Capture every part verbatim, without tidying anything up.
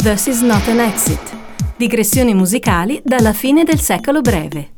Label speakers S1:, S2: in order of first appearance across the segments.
S1: This is not an exit. Digressioni musicali dalla fine del secolo breve.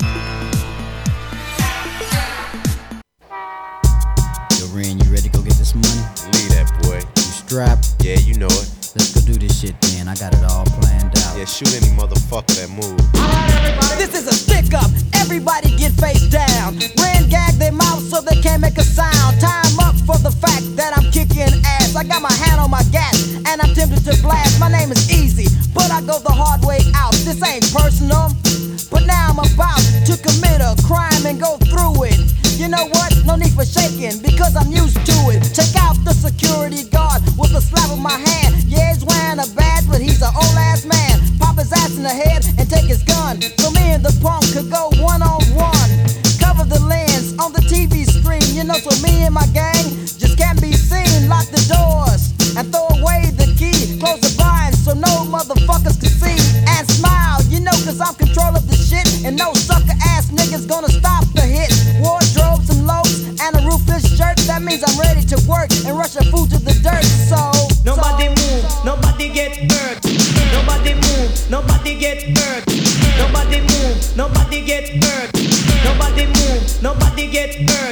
S2: Yo, Ren, you ready to go get this money?
S3: Leave that, boy.
S2: You strapped?
S3: Yeah, you know it.
S2: Let's go do this shit, man. I got it all planned out.
S3: Yeah, shoot any motherfucker that moves.
S4: Alright, everybody. This is a stick up. Everybody get face down. Ren gag their mouth so they can't make a sound. Time up for the fact that I'm kicking ass. I got my hand on my gas and I'm tempted to blast. My name is Easy, but I go the hard way out. This ain't personal, but now I'm about to commit a crime and go through it. You know what? No need for shaking because I'm used to it. Check out the security guard with a slap of my hand. Yeah, he's wearing a badge, but he's an old ass man. Pop his ass in the head and take his gun. So me and the punk could go one on one. Cover the lens on the T V screen. You know, so me and my gang just can't be seen. Lock the doors and throw away the key. Close the blinds so no motherfuckers can see. And smile, you know, cause I'm control of the shit. And no sucker ass niggas gonna stop the hit. Wardrobe, some loafs, and a roofless shirt. That means I'm ready to work and rush the food to the dirt. So
S5: nobody
S4: so,
S5: move,
S4: so.
S5: nobody get hurt. Nobody move, nobody get hurt. Nobody move, nobody get hurt. Nobody move, nobody get hurt.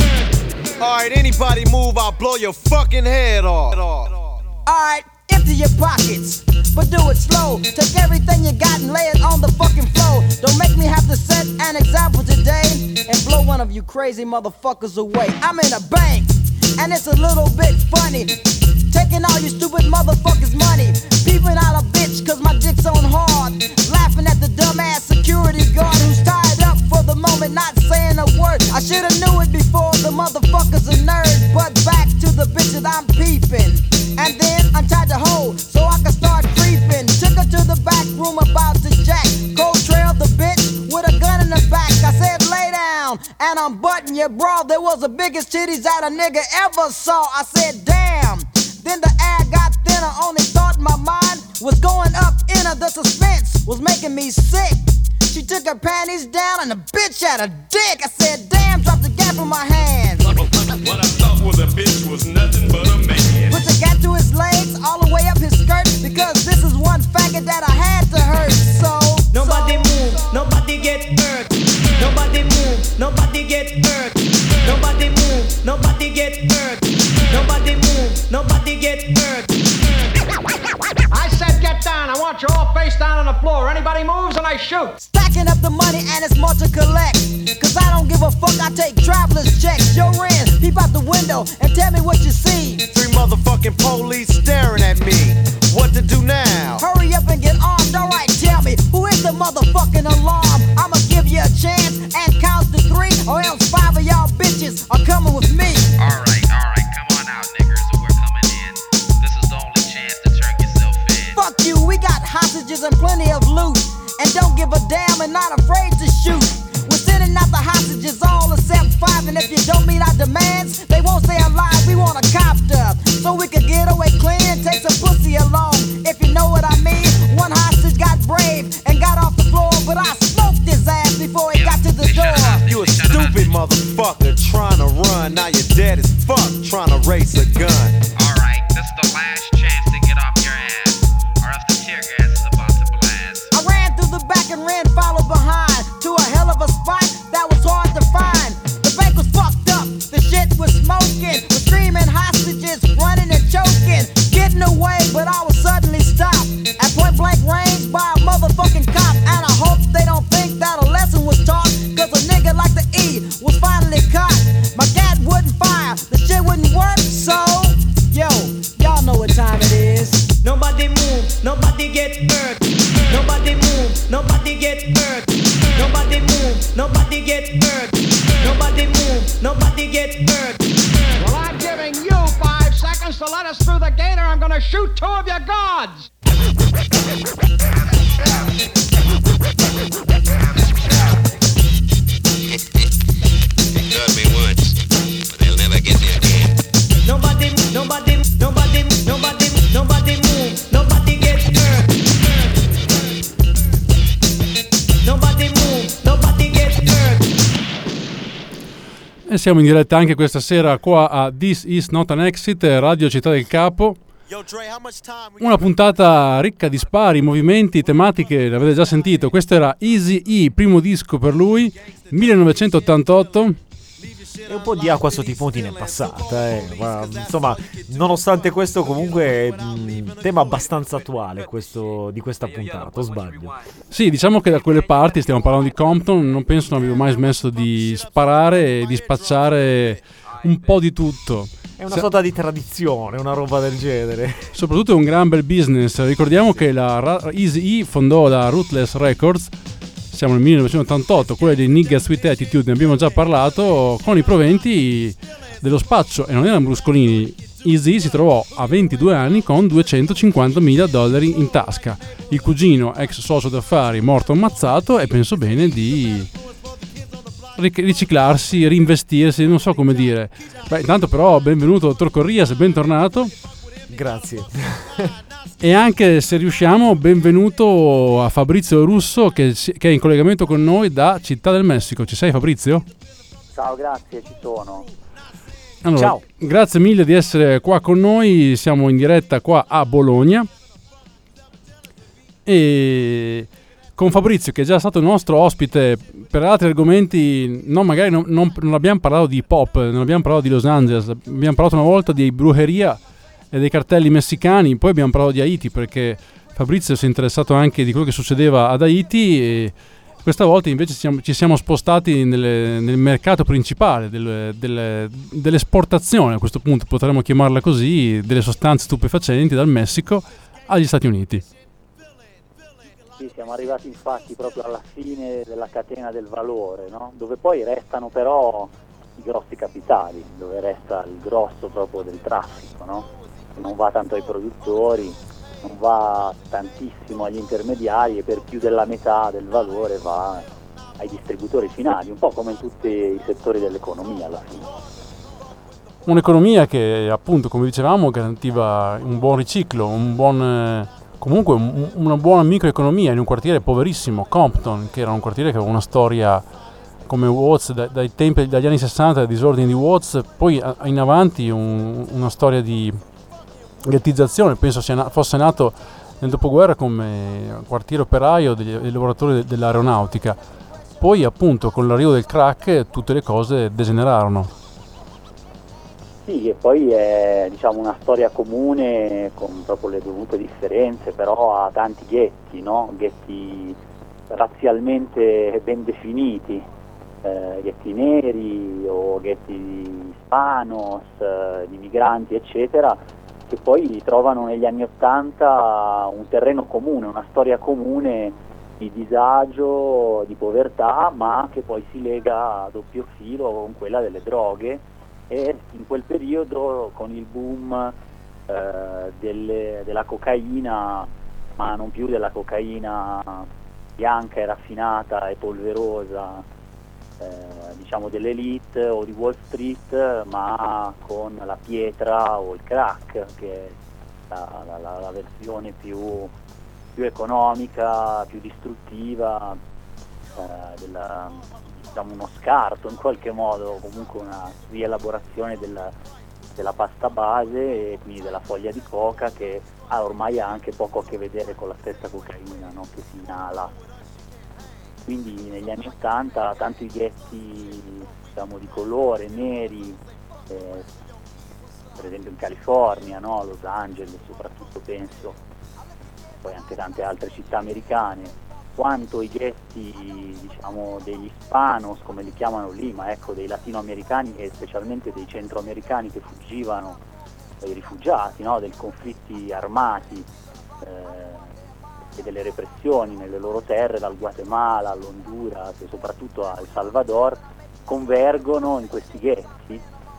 S3: Alright, anybody move, I'll blow your fucking head off.
S4: Alright, empty your pockets, but do it slow. Take everything you got and lay it on the fucking floor. Don't make me have to set an example today and blow one of you crazy motherfuckers away. I'm in a bank, and it's a little bit funny, taking all you stupid motherfuckers' money. Peeping out a bitch cause my dick's on hard. Laughing at the dumbass security guard who's tied up for the moment, not saying a word. I shoulda knew it before, the motherfucker's a nerd. But back to the bitch that I'm peeping. And then untied the hole so I could start creeping. Took her to the back room about to jack. Cold trailed the bitch with a gun in the back. I said lay down and I'm butting your bra. There was the biggest titties that a nigga ever saw. I said damn. Then the air got thinner. Only thought my mind was going up in her. The suspense was making me sick. She took her panties down and the bitch had a dick. I said damn, dropped the gap in my hand.
S6: What I thought was a bitch was nothing but a man.
S4: Put the gap to his legs, all the way up his skirt. Because this is one faggot that I had to hurt. So
S5: nobody
S4: so,
S5: move,
S4: so.
S5: nobody get hurt. Nobody move, nobody get hurt. Nobody move, nobody get hurt. Nobody move, nobody get hurt.
S7: I said get down. I want you all face down on the floor. Anybody moves and I shoot.
S4: Stacking up the money and it's more to collect. Cause I don't give a fuck, I take traveler's checks. Yo, Ren, peep out the window and tell me what you see.
S3: Three motherfucking police staring at me. What to do now?
S4: Hurry up and get armed, alright, tell me, who is the motherfucking alarm? I'ma give you a chance and count to three, or else five of y'all bitches are coming with me.
S8: Alright, alright, come on out, niggers, we're coming in. This is the only chance to turn yourself in.
S4: Fuck you, we got hostages and plenty of loot, and don't give a damn and not afraid to shoot. We're sending out the hostages, all except five, and if you don't meet our demands, they won't stay alive. We want a copter, so we can get away clean and take some pussy along. If you know what I mean, one hostage got brave and got off the floor, but I smoked his ass before he got to the door.
S3: You a stupid motherfucker trying to run. Now you're dead as fuck trying to race a gun.
S8: Alright, this is the last chance to get off your ass, or else the tear gas is about to blast.
S4: I ran through the back and ran followed behind to a hell of a spot that was hard to find. The bank was fucked up, the shit was smoking, we're screaming hostages, running and choking, getting away, but I was suddenly stopped at point blank range by a motherfucking cop. And I hope they don't think that a lesson was taught, cause a nigga like the E was finally caught. My gat wouldn't fire, the shit wouldn't work, so yo, y'all know what time it is.
S5: Nobody move, nobody get hurt. Nobody move, nobody get hurt. Nobody move, nobody get hurt. Nobody move, nobody get hurt.
S7: Well, I'm giving you five seconds to let us through the gate, or I'm gonna shoot two of your guards.
S8: They got me once, but they'll never get me again.
S5: Nobody, nobody, nobody, nobody, nobody move, nobody get hurt. Nobody move, nobody get hurt.
S9: E siamo in diretta anche questa sera qua a This Is Not an Exit, Radio Città del Capo. Una puntata ricca di spari, movimenti, tematiche, l'avete già sentito. Questo era Eazy-E, primo disco per lui, millenovecentottantotto.
S10: E un po' di acqua sotto i ponti ne è passata, eh. Ma, insomma, nonostante questo comunque è un tema abbastanza attuale questo, di questa puntata, o sbaglio?
S9: Sì, diciamo che da quelle parti, stiamo parlando di Compton, non penso non abbia mai smesso di sparare e di spacciare un po' di tutto.
S10: È una sorta di tradizione, una roba del genere.
S9: Soprattutto è un gran bel business. Ricordiamo che la Eazy-E fondò la Ruthless Records, siamo nel millenovecentottantotto, quella di Nigga Sweet Attitude, ne abbiamo già parlato, con i proventi dello spaccio, e non erano bruscolini. Eazy si trovò a ventidue anni con duecentocinquantamila dollari in tasca. Il cugino, ex socio d'affari, morto ammazzato, e pensò bene di riciclarsi, reinvestirsi, non so come dire. Beh, intanto però benvenuto dottor Corrias, bentornato.
S10: Grazie.
S9: E anche, se riusciamo, benvenuto a Fabrizio Russo, che, che è in collegamento con noi da Città del Messico. Ci sei, Fabrizio?
S11: Ciao, grazie, ci sono.
S9: Allora,
S10: ciao.
S9: Grazie mille di essere qua con noi. Siamo in diretta qua a Bologna e con Fabrizio, che è già stato il nostro ospite per altri argomenti. No, magari non, non, non abbiamo parlato di pop, non abbiamo parlato di Los Angeles, abbiamo parlato una volta di brujeria e dei cartelli messicani, poi abbiamo parlato di Haiti, perché Fabrizio si è interessato anche di quello che succedeva ad Haiti, e questa volta invece ci siamo, ci siamo spostati nelle, nel mercato principale del, del, dell'esportazione, a questo punto potremmo chiamarla così, delle sostanze stupefacenti dal Messico agli Stati Uniti.
S11: Sì, siamo arrivati infatti proprio alla fine della catena del valore, no? Dove poi restano però i grossi capitali, dove resta il grosso proprio del traffico, no? Non va tanto ai produttori, non va tantissimo agli intermediari, e per più della metà del valore va ai distributori finali, un po' come in tutti i settori dell'economia alla fine.
S9: Un'economia che, appunto, come dicevamo, garantiva un buon riciclo, un buon, comunque un, una buona microeconomia in un quartiere poverissimo, Compton, che era un quartiere che aveva una storia come Watts dai, dai tempi, dagli anni sessanta, dai disordini di Watts, poi a, in avanti un, una storia di ghettizzazione. Penso sia na- fosse nato nel dopoguerra come quartiere operaio degli, dei lavoratori de- dell'aeronautica. Poi, appunto, con l'arrivo del crack tutte le cose degenerarono.
S11: Sì, e poi è, diciamo, una storia comune con proprio le dovute differenze, però ha tanti ghetti, no? Ghetti razzialmente ben definiti, eh, ghetti neri o ghetti di hispanos, eh, di migranti, eccetera, che poi trovano negli anni Ottanta un terreno comune, una storia comune di disagio, di povertà, ma che poi si lega a doppio filo con quella delle droghe, e in quel periodo, con il boom eh, delle, della cocaina, ma non più della cocaina bianca e raffinata e polverosa, Eh, diciamo dell'elite o di Wall Street, ma con la pietra o il crack, che è la, la, la versione più, più economica, più distruttiva, eh, della, diciamo uno scarto in qualche modo, comunque una rielaborazione della, della pasta base e quindi della foglia di coca, che ha ormai ha anche poco a che vedere con la stessa cocaina, no? Che si inala. Quindi negli anni Ottanta tanti ghetti, diciamo, di colore, neri, eh, per esempio in California, no? Los Angeles soprattutto, penso, poi anche tante altre città americane, quanto i ghetti, diciamo, degli hispanos, come li chiamano lì, ma ecco, dei latinoamericani e specialmente dei centroamericani che fuggivano, dei rifugiati, no? Dei conflitti armati, eh, e delle repressioni nelle loro terre, dal Guatemala all'Honduras e soprattutto al Salvador, convergono in questi ghetti,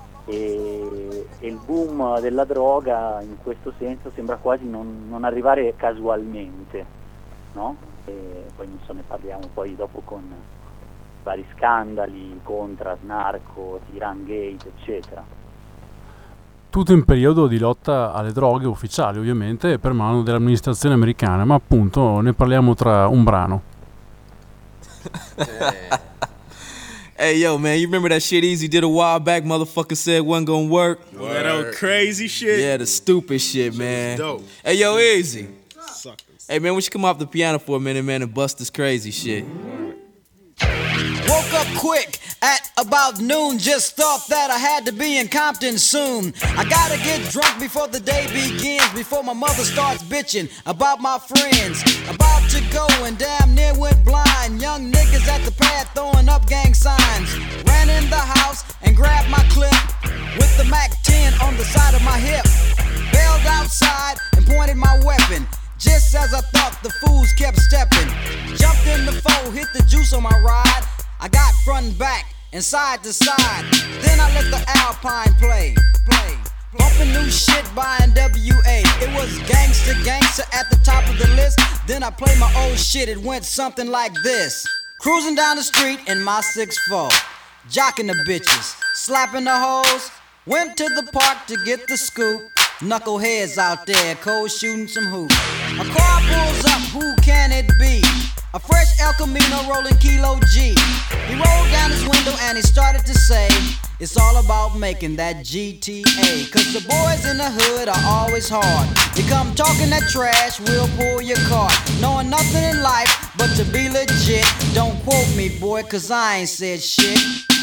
S11: e, e il boom della droga in questo senso sembra quasi non, non arrivare casualmente, no? E poi non so, ne parliamo poi dopo con vari scandali, Contras, Narcos, Iran Gate, eccetera.
S9: Tutto in periodo di lotta alle droghe ufficiali, ovviamente, per mano dell'amministrazione americana, ma appunto ne parliamo tra un brano.
S12: eh, Hey, yo, man, you remember that shit Easy did a while back? Motherfucker said wasn't gonna work.
S13: Word. That old crazy shit?
S12: Yeah, the stupid shit, man.
S13: Dope.
S12: Hey, yo, Easy.
S13: Suckers.
S12: Hey, man, we should come off the piano for a minute, man, and bust this crazy shit.
S4: Woke up quick at about noon. Just thought that I had to be in Compton soon. I gotta get drunk before the day begins, before my mother starts bitching about my friends. About to go and damn near went blind. Young niggas at the pad throwing up gang signs. Ran in the house and grabbed my clip with the Mac ten on the side of my hip. Bailed outside and pointed my weapon. Just as I thought, the fools kept stepping. Jumped in the foe, hit the juice on my ride. I got front and back and side to side. Then I let the Alpine play, play. Bumping new shit by N W A. It was gangsta, gangsta at the top of the list. Then I played my old shit, it went something like this. Cruising down the street in my six four, jocking the bitches, slapping the hoes. Went to the park to get the scoop. Knuckleheads out there, cold shooting some hoops. A car pulls up, who can it be? A fresh El Camino rolling Kilo G. He rolled down his window and he started to say, it's all about making that G T A. Cause the boys in the hood are always hard. You come talking that trash, we'll pull your card. Knowing nothing in life but to be legit. Don't quote me, boy, cause I ain't said shit.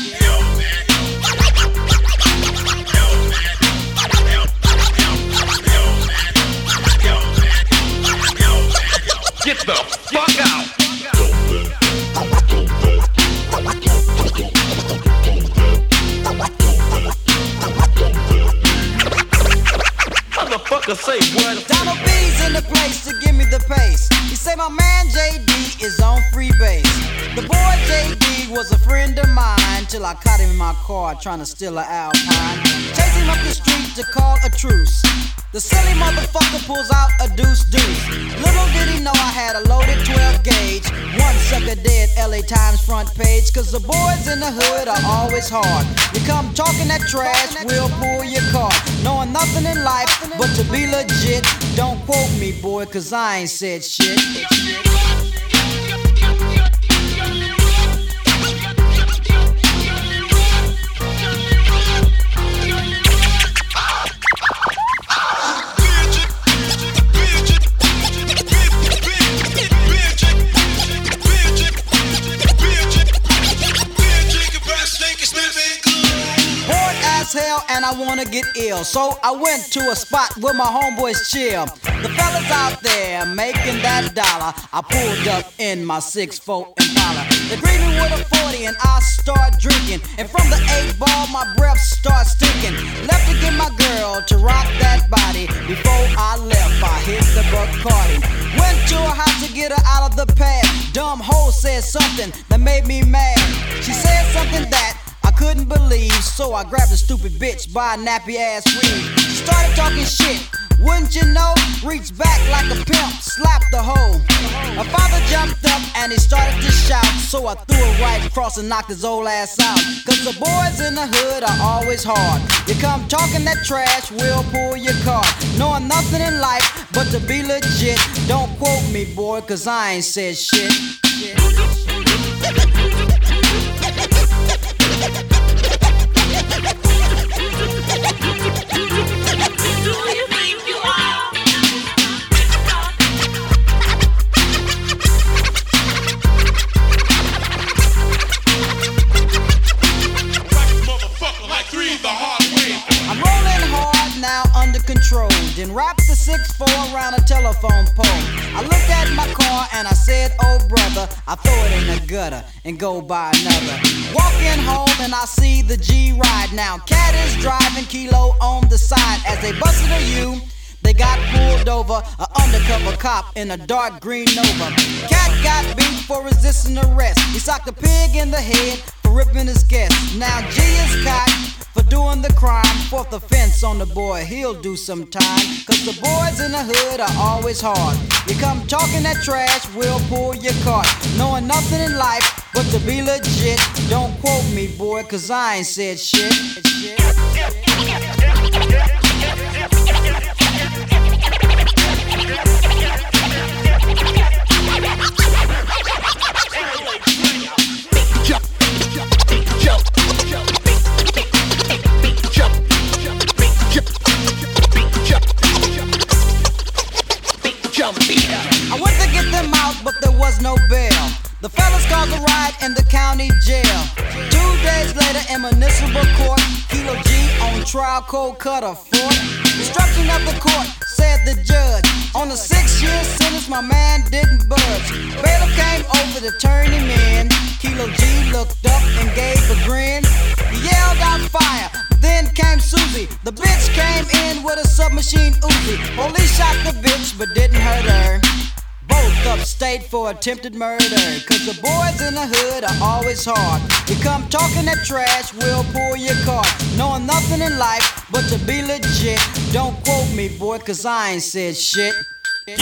S6: Get the fuck out! Motherfucker say what?
S4: Donald B's in the place to give me the pace. He say my man J D is on free base. The boy J D was a friend of mine till I caught him in my car trying to steal an Alpine. Chase him up the street to call a truce. The silly motherfucker pulls out a deuce deuce. Little did he know I had a loaded twelve gauge. One sucker dead, L A Times front page. Cause the boys in the hood are always hard. You come talking that trash, we'll pull your card. Knowing nothing in life but to be legit. Don't quote me, boy, cause I ain't said shit. Hell and I wanna get ill, so I went to a spot where my homeboys chill. The fellas out there making that dollar. I pulled up in my six four Impala. They greet me with a forty and I start drinking. And from the eight ball my breath starts stinking. Left to get my girl to rock that body. Before I left I hit the Bacardi. Went to her house to get her out of the pad. Dumb hoe said something that made me mad. She said something that I couldn't believe, so I grabbed a stupid bitch by a nappy ass weave. She started talking shit, wouldn't you know? Reached back like a pimp, slapped the hoe. My father jumped up and he started to shout, so I threw it right across and knocked his old ass out. Cause the boys in the hood are always hard. You come talking that trash, we'll pull your card. Knowing nothing in life but to be legit. Don't quote me, boy, cause I ain't said shit. I'm rolling hard now under control. Then wrap the six four around a telephone pole. I looked at my car and I said, oh brother, I throw it in the gutter and go buy another. Walking home and I see the G ride now. Cat is driving, Kilo on the side. As they busted a U, they got pulled over. An undercover cop in a dark green Nova. Cat got beat for resisting arrest. He socked a pig in the head for ripping his guest. Now G is caught for doing the crime. Fourth offense on the boy, he'll do some time. Cause the boys in the hood are always hard. You come talking that trash, we'll pull your cart. Knowing nothing in life but to be legit. Don't quote me, boy, cause I ain't said shit. in municipal court. Kilo G on trial, cold cutter for destruction of the court, said the judge. On the six-year sentence, my man didn't budge. Bailiff came over to turn him in. Kilo G looked up and gave a grin. He yelled out fire. Then came Susie. The bitch came in with a submachine Uzi. Police shot the bitch but didn't hurt her. Both upstate for attempted murder. Cause the boys in the hood are always hard. You come talking that trash, we'll pull your card. Knowing nothing in life but to be legit. Don't quote me, boy, cause I ain't said shit. Yeah,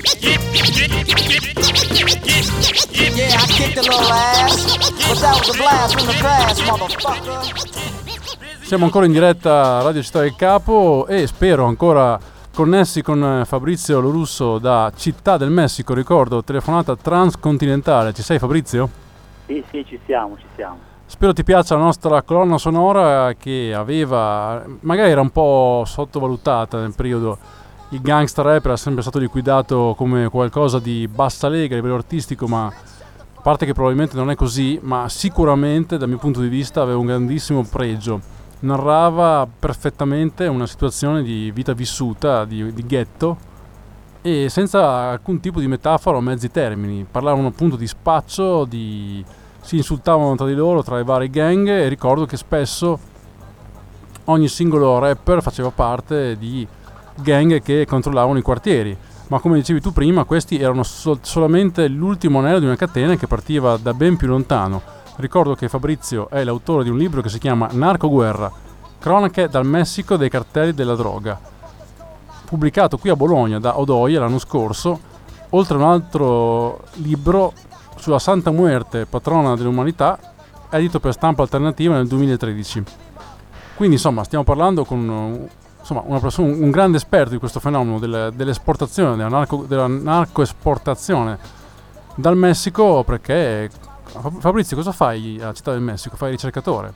S4: I kicked a little ass, but that was a blast from the past, motherfucker.
S9: Siamo ancora in diretta a Radio Città del Capo e spero ancora connessi con Fabrizio Lorusso da Città del Messico, ricordo, telefonata transcontinentale. Ci sei, Fabrizio?
S11: Sì, sì, ci siamo, ci siamo.
S9: Spero ti piaccia la nostra colonna sonora che aveva, magari era un po' sottovalutata nel periodo. Il gangsta rap era sempre stato liquidato come qualcosa di bassa lega a livello artistico, ma a parte che probabilmente non è così, ma sicuramente dal mio punto di vista aveva un grandissimo pregio. Narrava perfettamente una situazione di vita vissuta, di, di ghetto, e senza alcun tipo di metafora o mezzi termini. Parlavano appunto di spaccio, di... si insultavano tra di loro, tra i vari gang, e ricordo che spesso ogni singolo rapper faceva parte di gang che controllavano i quartieri. Ma come dicevi tu prima, questi erano sol- solamente l'ultimo anello di una catena che partiva da ben più lontano. Ricordo che Fabrizio è l'autore di un libro che si chiama Narcoguerra, cronache dal Messico dei cartelli della droga, pubblicato qui a Bologna da Odoia l'anno scorso, oltre a un altro libro sulla Santa Muerte, patrona dell'umanità, edito per Stampa Alternativa nel duemilatredici. Quindi insomma stiamo parlando con insomma, una persona, un grande esperto di questo fenomeno delle, dell'esportazione, della, narco, della narcoesportazione dal Messico, perché... Fabrizio, cosa fai a Città del Messico? Fai ricercatore?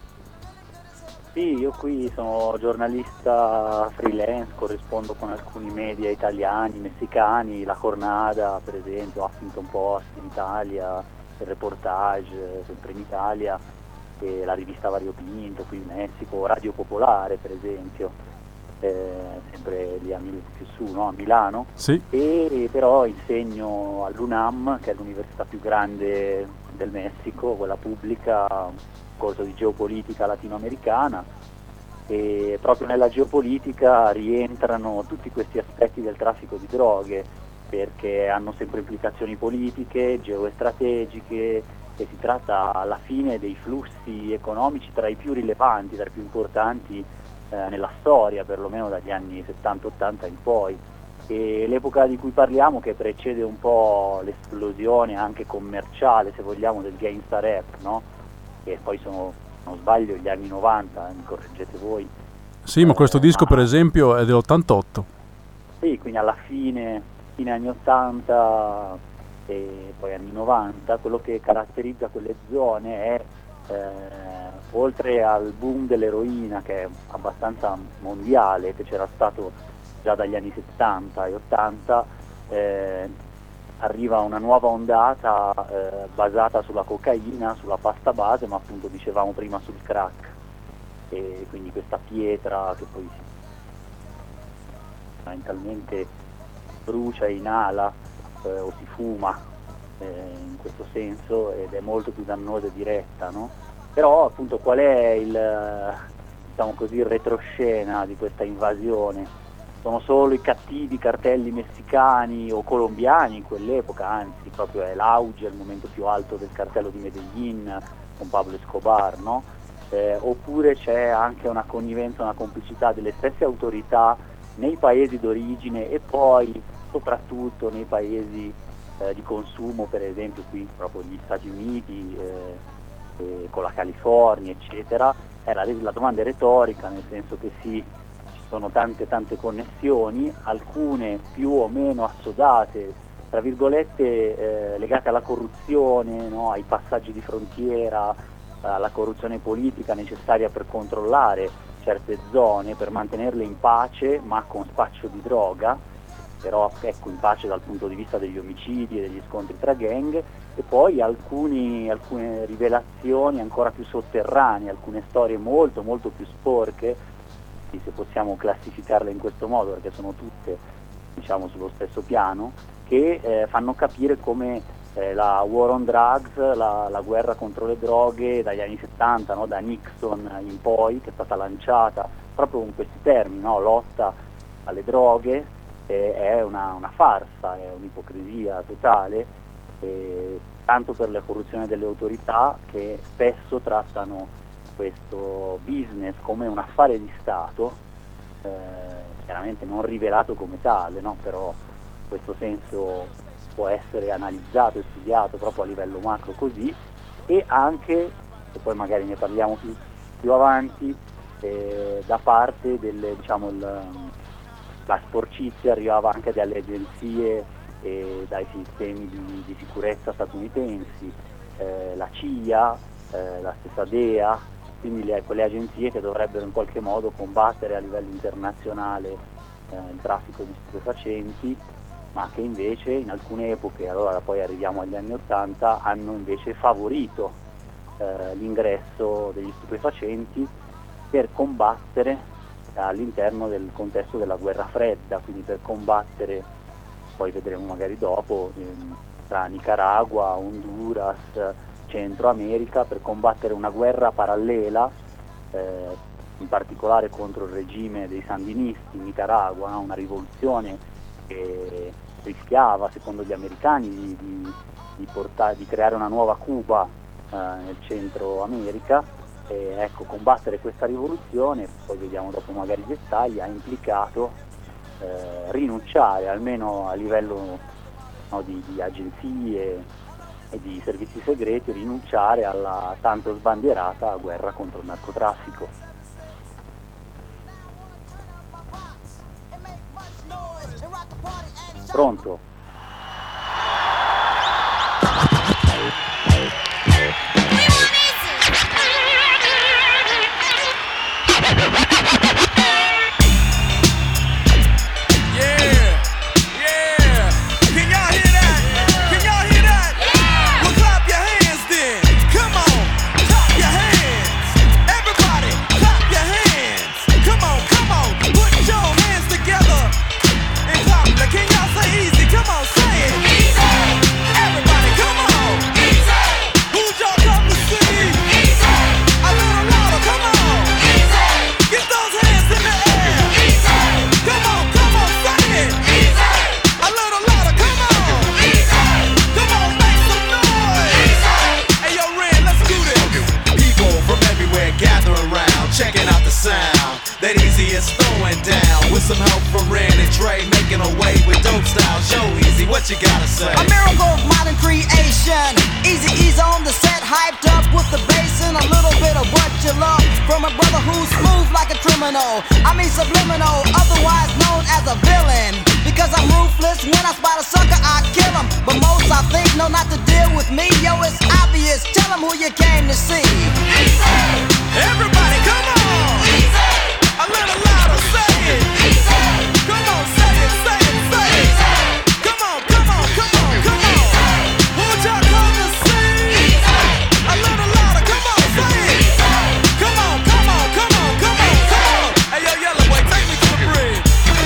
S11: Sì, io qui sono giornalista freelance, corrispondo con alcuni media italiani, messicani, La Jornada per esempio, Huffington Post in Italia, il Reportage sempre in Italia, e la rivista Vario Pinto qui in Messico, Radio Popolare per esempio, eh, sempre lì a Mil- più su, no? A Milano.
S9: Sì.
S11: E però insegno all'UNAM, che è l'università più grande del Messico, quella pubblica, un corso di geopolitica latinoamericana, e proprio nella geopolitica rientrano tutti questi aspetti del traffico di droghe, perché hanno sempre implicazioni politiche, geostrategiche, e si tratta alla fine dei flussi economici tra i più rilevanti, tra i più importanti eh, nella storia, perlomeno dagli anni settanta ottanta in poi. E l'epoca di cui parliamo, che precede un po' l'esplosione anche commerciale, se vogliamo, del gangsta rap, no? Che poi sono, se non sbaglio, gli anni novanta, mi correggete voi.
S9: Sì, ma questo
S11: eh,
S9: disco
S11: ma...
S9: per esempio è dell'ottantotto.
S11: Sì, quindi alla fine, fine anni ottanta e poi anni novanta, quello che caratterizza quelle zone è, eh, oltre al boom dell'eroina, che è abbastanza mondiale, che c'era stato già dagli anni settanta e ottanta, eh, arriva una nuova ondata eh, basata sulla cocaina, sulla pasta base, ma appunto dicevamo prima sul crack, e quindi questa pietra che poi fondamentalmente brucia e inala eh, o si fuma eh, in questo senso, ed è molto più dannosa e diretta, no? Però appunto qual è il, diciamo così, il retroscena di questa invasione? Sono solo i cattivi cartelli messicani o colombiani in quell'epoca, anzi proprio è l'auge, il momento più alto del cartello di Medellin con Pablo Escobar, no? Eh, oppure c'è anche una connivenza, una complicità delle stesse autorità nei paesi d'origine e poi soprattutto nei paesi eh, di consumo, per esempio qui proprio gli Stati Uniti, eh, eh, con la California eccetera. Eh, la, la domanda è retorica, nel senso che sì, sono tante tante connessioni, alcune più o meno assodate, tra virgolette, eh, legate alla corruzione, no? Ai passaggi di frontiera, alla corruzione politica necessaria per controllare certe zone, per mantenerle in pace, ma con spaccio di droga, però ecco in pace dal punto di vista degli omicidi e degli scontri tra gang, e poi alcuni, alcune rivelazioni ancora più sotterranee, alcune storie molto molto più sporche, se possiamo classificarle in questo modo, perché sono tutte diciamo sullo stesso piano, che eh, fanno capire come eh, la war on drugs, la, la guerra contro le droghe dagli anni settanta, no, da Nixon in poi, che è stata lanciata proprio con questi termini, no, lotta alle droghe, eh, è una, una farsa, è un'ipocrisia totale, eh, tanto per la corruzione delle autorità, che spesso trattano questo business come un affare di Stato, eh, chiaramente non rivelato come tale, no? Però in questo senso può essere analizzato e studiato proprio a livello macro così, e anche, e poi magari ne parliamo più, più avanti, eh, da parte del, diciamo, il, la sporcizia arrivava anche dalle agenzie e dai sistemi di, di sicurezza statunitensi, eh, la C I A, eh, la stessa D E A, quindi le, quelle agenzie che dovrebbero in qualche modo combattere a livello internazionale eh, il traffico di stupefacenti, ma che invece in alcune epoche, allora poi arriviamo agli anni Ottanta, hanno invece favorito eh, l'ingresso degli stupefacenti per combattere all'interno del contesto della guerra fredda, quindi per combattere, poi vedremo magari dopo, ehm, tra Nicaragua, Honduras, Centro America, per combattere una guerra parallela, eh, in particolare contro il regime dei sandinisti in Nicaragua, no? Una rivoluzione che rischiava, secondo gli americani, di, di, di, portare, di creare una nuova Cuba eh, nel Centro America. E, ecco, combattere questa rivoluzione, poi vediamo dopo magari i dettagli, ha implicato eh, rinunciare, almeno a livello no, di, di agenzie e di servizi segreti, rinunciare alla tanto sbandierata guerra contro il narcotraffico. Pronto?
S14: Checking out the sound that Easy is throwing down, with some help from Ren and Dre, making a way with dope styles. Yo, Easy, what you gotta say?
S4: A miracle of modern creation. Easy E's on the set, hyped up with the bass and a little bit of what you love from a brother who's smooth like a criminal. I mean subliminal, otherwise known as a villain. Because I'm ruthless, when I spot a sucker, I kill him. But most I think know not to deal with me. Yo, it's obvious, tell them who you came to see.
S14: Easy. Everybody, come on! Easy. A little louder, say it! Easy. Come on, say it, say it, say it! Easy. Come on, come on, come on, come on! Who'd y'all come to see? Easy. A little louder, come on, say it! Easy. Come on, come on, come on, come on, come on! Hey, yo, Yellow Boy, take me to the bridge!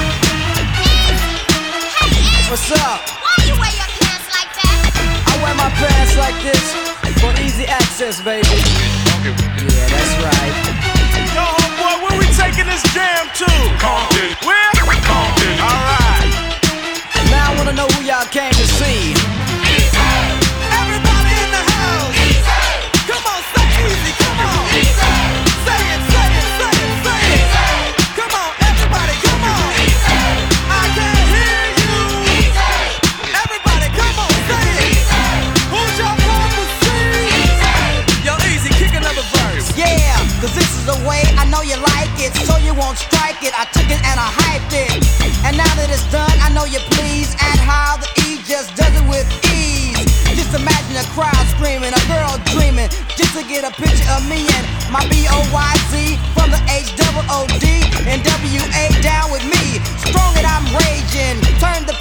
S4: What's up?
S15: Why you wear your pants like that?
S4: I wear my pants like this for easy access, baby. Yeah, that's right.
S14: Yo, homeboy, where we taking this jam to? Compton. Where? Compton. Alright.
S4: Now I wanna know who y'all came to see.
S14: Easy. Everybody in the house. Easy. Come on, say easy, come on. Easy. Say it, say it, say it, say it. Easy. Come on, everybody, come on. Easy. I can't hear you. Easy. Everybody, come on, say it. Easy. Who's y'all come to see? Easy. Yo, Easy, kick another verse.
S4: Yeah, cause this is the way I know you like it, so you won't strike it. I took it and I hyped it. And now that it's done, I know you're pleased at how the E just does it with ease. Just imagine a crowd screaming, a girl dreaming, just to get a picture of me and my B O Y Z from the H O O D and W A down with me. Strong and I'm raging, turn the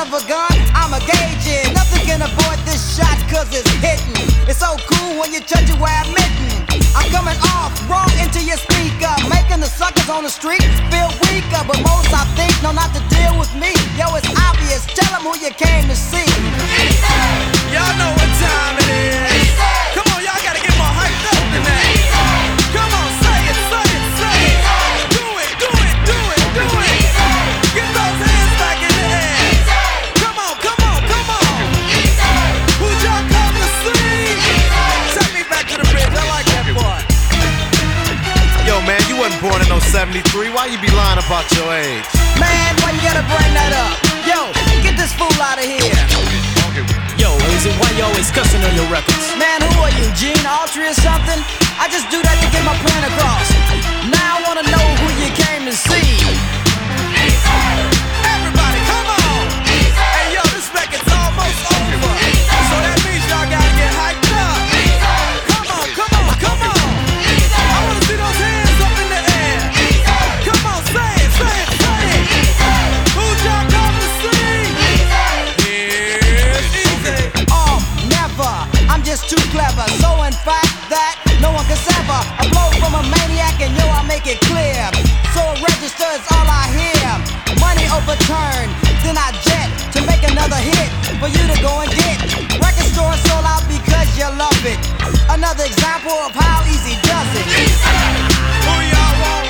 S4: of a gun, I'm a gauging. Nothing can avoid this shot cause it's hitting. It's so cool when you touch it where I'm mitten. I'm coming off wrong into your speaker, making the suckers on the street feel weaker. But most I think know not to deal with me. Yo, it's obvious, tell them who you came to see.
S14: Y'all know what time it is. Come on, y'all gotta get more hyped up than that. Come on, say it, say it, say it. Do it, do it, do it, do it. Get those hands back in the air. Come on, come on, come on. Who'd y'all come to see? Take me back to the bridge, I like that part.
S3: Yo, man, you wasn't born in no seventy-three. Why you be lying about your age?
S4: Man, why you gotta bring that up? Yo, get this fool out of here.
S5: Yo, is it why you always cussing on your records?
S4: Man, who are you, Gene Autry or something? I just do that to get my point across. Now I wanna know who you came to see.
S14: Everybody, come on. Hey, yo, this record's almost over. So that means y'all gotta get hyped up. Come on, come on, come on. I wanna see those hands up in the air. Come on, say it, say it, say it. Who'd y'all come to see? Here's Easy.
S4: Oh, never. I'm just too clever. So in fact that no one can sever a blow from a maniac, and yo, I make it clear. So register is all I hear. Money overturned, then I jet to make another hit for you to go and get. Record store sold out because you love it. Another example of how easy does it.
S14: Who y'all want?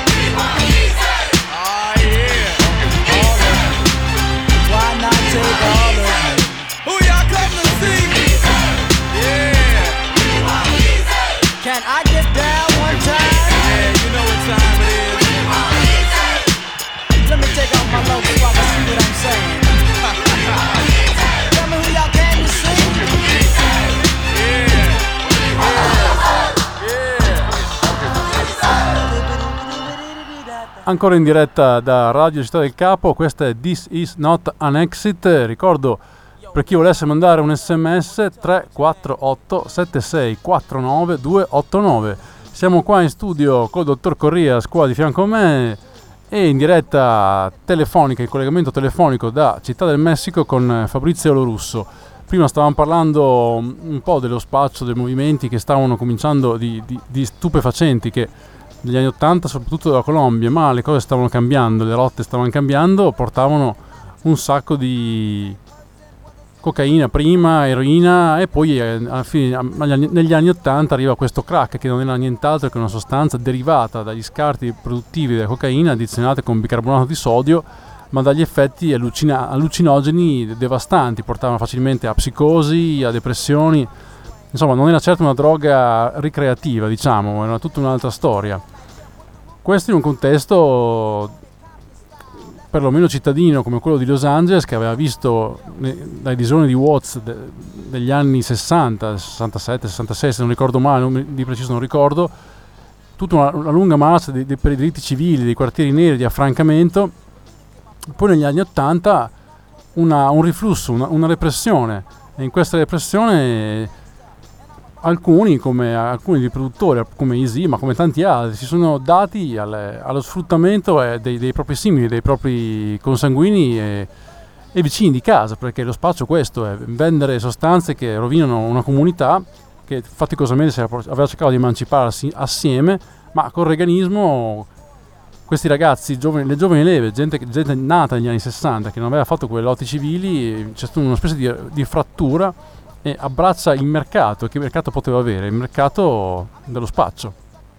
S14: Oh yeah. All of them.
S4: Why not take all of them?
S14: Who y'all come to see? Yeah.
S4: Can I get down one time?
S14: Yeah, you know what time it is.
S4: Let me take off my logo so I can see what I'm saying. Tell me who y'all came to see.
S14: Yeah.
S9: Ancora in diretta da Radio Città del Capo, questa è This Is Not an Exit. Ricordo, per chi volesse mandare un sms, tre quattro otto sette sei quattro nove due otto nove. Siamo qua in studio col dottor Corrias qua di fianco a me e in diretta telefonica, in collegamento telefonico da Città del Messico con Fabrizio Lorusso. Prima stavamo parlando un po' dello spaccio, dei movimenti che stavano cominciando di, di, di stupefacenti che negli anni ottanta, soprattutto dalla Colombia, ma le cose stavano cambiando, le rotte stavano cambiando, portavano un sacco di cocaina prima, eroina e poi alla fine, negli anni ottanta arriva questo crack che non era nient'altro che una sostanza derivata dagli scarti produttivi della cocaina addizionate con bicarbonato di sodio, ma dagli effetti allucina- allucinogeni devastanti, portavano facilmente a psicosi, a depressioni. Insomma, non era certo una droga ricreativa, diciamo, era tutta un'altra storia. Questo in un contesto perlomeno cittadino come quello di Los Angeles, che aveva visto dai disoni di Watts de, degli anni sessanta, sessantasette, sessantasei, se non ricordo male, di preciso non ricordo, tutta una, una lunga marcia di, di, per i diritti civili, dei quartieri neri, di affrancamento. Poi negli anni ottanta una, un riflusso, una, una repressione, e in questa repressione alcuni, come alcuni dei produttori come Easy, ma come tanti altri, si sono dati alle, allo sfruttamento eh, dei, dei propri simili, dei propri consanguini e, e vicini di casa, perché lo spaccio questo è vendere sostanze che rovinano una comunità che faticosamente aveva cercato di emanciparsi assieme, ma col reganismo questi ragazzi, giovani, le giovani leve, gente, gente nata negli anni sessanta che non aveva fatto quelle lotti civili, c'è stata una specie di, di frattura e abbraccia il mercato. Che mercato poteva avere? Il mercato dello spaccio.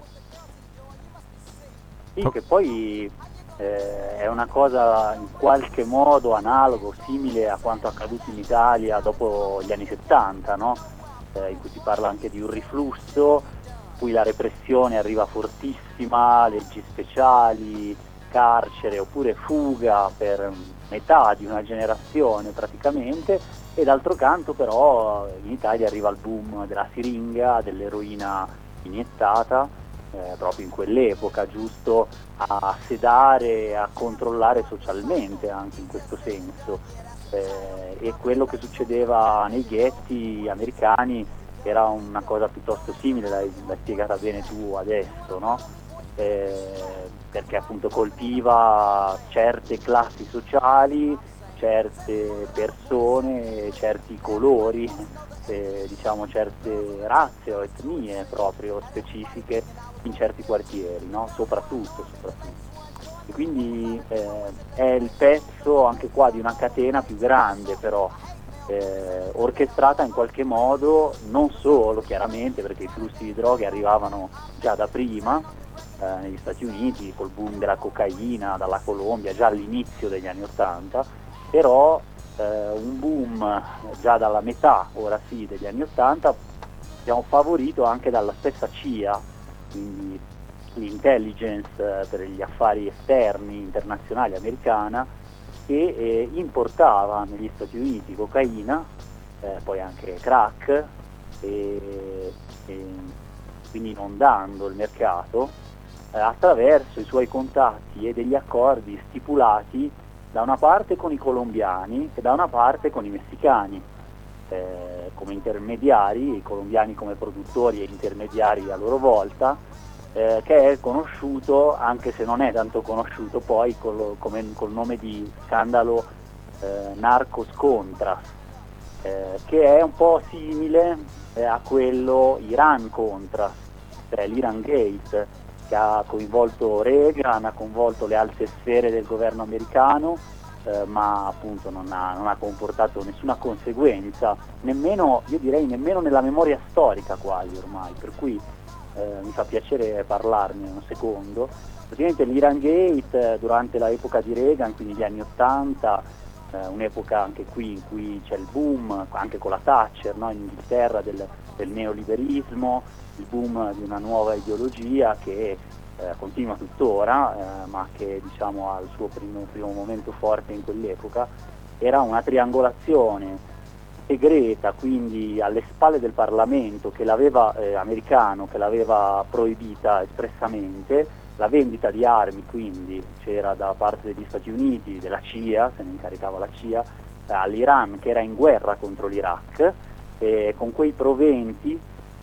S11: Sì, che poi eh, è una cosa in qualche modo analogo, simile a quanto accaduto in Italia dopo gli anni settanta, no? Eh, in cui si parla anche di un riflusso, in cui la repressione arriva fortissima, leggi speciali, carcere oppure fuga per metà di una generazione praticamente. E d'altro canto però in Italia arriva il boom della siringa, dell'eroina iniettata, eh, proprio in quell'epoca, giusto a sedare, a controllare socialmente anche in questo senso. Eh, e quello che succedeva nei ghetti americani era una cosa piuttosto simile, l'hai, l'hai spiegata bene tu adesso, no? Eh, perché appunto colpiva certe classi sociali, certe persone, certi colori, eh, diciamo certe razze o etnie proprio specifiche in certi quartieri, no? Soprattutto, soprattutto. E quindi eh, è il pezzo anche qua di una catena più grande, però eh, orchestrata in qualche modo, non solo chiaramente perché i flussi di droghe arrivavano già da prima eh, negli Stati Uniti col boom della cocaina dalla Colombia già all'inizio degli anni Ottanta, però eh, un boom già dalla metà, ora sì, degli anni Ottanta, diciamo, favorito anche dalla stessa C I A, quindi l'intelligence per gli affari esterni internazionali americana, che eh, importava negli Stati Uniti cocaina, eh, poi anche crack, e, e quindi inondando il mercato eh, attraverso i suoi contatti e degli accordi stipulati da una parte con i colombiani e da una parte con i messicani, eh, come intermediari, i colombiani come produttori e intermediari a loro volta, Eh, che è conosciuto, anche se non è tanto conosciuto poi col, come, col nome di scandalo eh, Narcos Contras, eh, che è un po' simile eh, a quello Iran Contras, cioè l'Iran Gate, che ha coinvolto Reagan, ha coinvolto le alte sfere del governo americano, eh, ma appunto non ha, non ha comportato nessuna conseguenza, nemmeno, io direi nemmeno nella memoria storica quasi ormai, per cui Eh, mi fa piacere parlarne un secondo. Praticamente l'Iran Gate eh, durante l'epoca di Reagan, quindi gli anni Ottanta, eh, un'epoca anche qui in cui c'è il boom, anche con la Thatcher, no, in Inghilterra, del, del neoliberismo, il boom di una nuova ideologia che eh, continua tuttora, eh, ma che diciamo ha il suo primo, primo momento forte in quell'epoca. Era una triangolazione segreta, quindi alle spalle del Parlamento che l'aveva eh, americano, che l'aveva proibita espressamente, la vendita di armi, quindi c'era da parte degli Stati Uniti, della C I A, se ne incaricava la C I A, eh, all'Iran che era in guerra contro l'Iraq, e con quei proventi